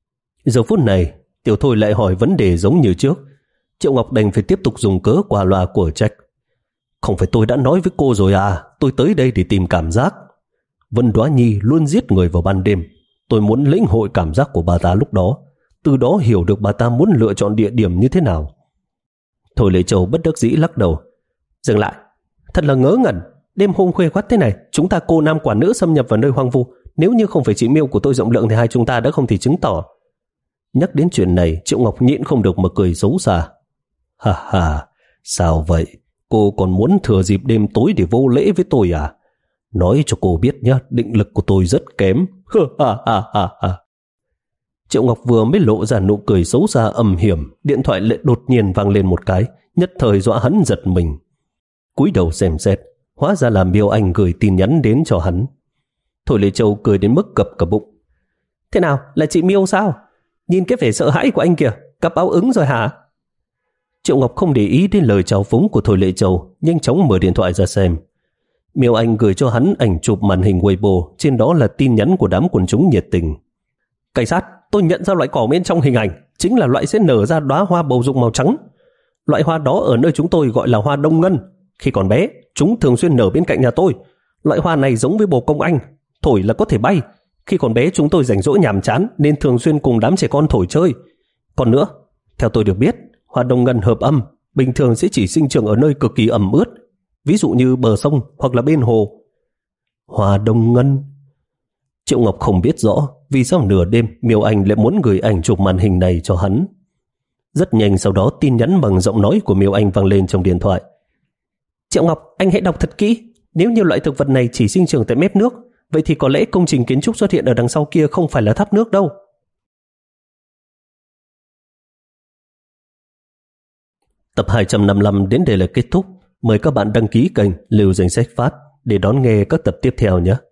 S1: Giờ phút này, Tiểu Thôi lại hỏi vấn đề giống như trước. Triệu Ngọc đành phải tiếp tục dùng cớ qua loa của trách. Không phải tôi đã nói với cô rồi à, tôi tới đây để tìm cảm giác. Vân Đoá Nhi luôn giết người vào ban đêm. Tôi muốn lĩnh hội cảm giác của bà ta lúc đó, từ đó hiểu được bà ta muốn lựa chọn địa điểm như thế nào. Thôi Lệ Châu bất đắc dĩ lắc đầu. Dừng lại, thật là ngớ ngẩn. Đêm hôm khuya khoắt thế này, chúng ta cô nam quả nữ xâm nhập vào nơi hoang vu. Nếu như không phải chị Miêu của tôi rộng lượng thì hai chúng ta đã không thể chứng tỏ. Nhắc đến chuyện này, Triệu Ngọc nhịn không được mà cười xấu xa. Ha ha, sao vậy? Cô còn muốn thừa dịp đêm tối để vô lễ với tôi à? Nói cho cô biết nhé, định lực của tôi rất kém. Ha ha ha ha. Triệu Ngọc vừa mới lộ ra nụ cười xấu xa âm hiểm, điện thoại lại đột nhiên vang lên một cái, nhất thời dọa hắn giật mình. Cúi đầu xem xét, hóa ra là Miêu Anh gửi tin nhắn đến cho hắn. Thôi Lệ Châu cười đến mức cập cả bụng. Thế nào, là chị Miêu sao? Nhìn cái vẻ sợ hãi của anh kìa, cặp áo ứng rồi hả? Triệu Ngọc không để ý đến lời chào phúng của Thôi Lệ Châu, nhanh chóng mở điện thoại ra xem. Miêu Anh gửi cho hắn ảnh chụp màn hình Weibo, trên đó là tin nhắn của đám quần chúng nhiệt tình. Cảnh sát, tôi nhận ra loại cỏ bên trong hình ảnh chính là loại sẽ nở ra đóa hoa bầu dục màu trắng. Loại hoa đó ở nơi chúng tôi gọi là hoa đông ngân. Khi còn bé, chúng thường xuyên nở bên cạnh nhà tôi. Loại hoa này giống với bồ công anh, thổi là có thể bay. Khi còn bé chúng tôi rảnh rỗi nhàm chán nên thường xuyên cùng đám trẻ con thổi chơi. Còn nữa, theo tôi được biết, hoa đông ngân hợp âm bình thường sẽ chỉ sinh trưởng ở nơi cực kỳ ẩm ướt, ví dụ như bờ sông hoặc là bên hồ. Hoa đông ngân. Triệu Ngọc không biết rõ vì sao nửa đêm Miêu Anh lại muốn gửi ảnh chụp màn hình này cho hắn. Rất nhanh sau đó tin nhắn bằng giọng nói của Miêu Anh vang lên trong điện thoại. Triệu Ngọc, anh hãy đọc thật kỹ. Nếu như loại thực vật này chỉ sinh trưởng tại mép nước, vậy thì có lẽ công trình kiến trúc xuất hiện ở đằng sau kia không phải là tháp nước đâu. Tập hai trăm năm mươi lăm đến đây là kết thúc. Mời các bạn đăng ký kênh Lưu Danh Sách Phát để đón nghe các tập tiếp theo nhé.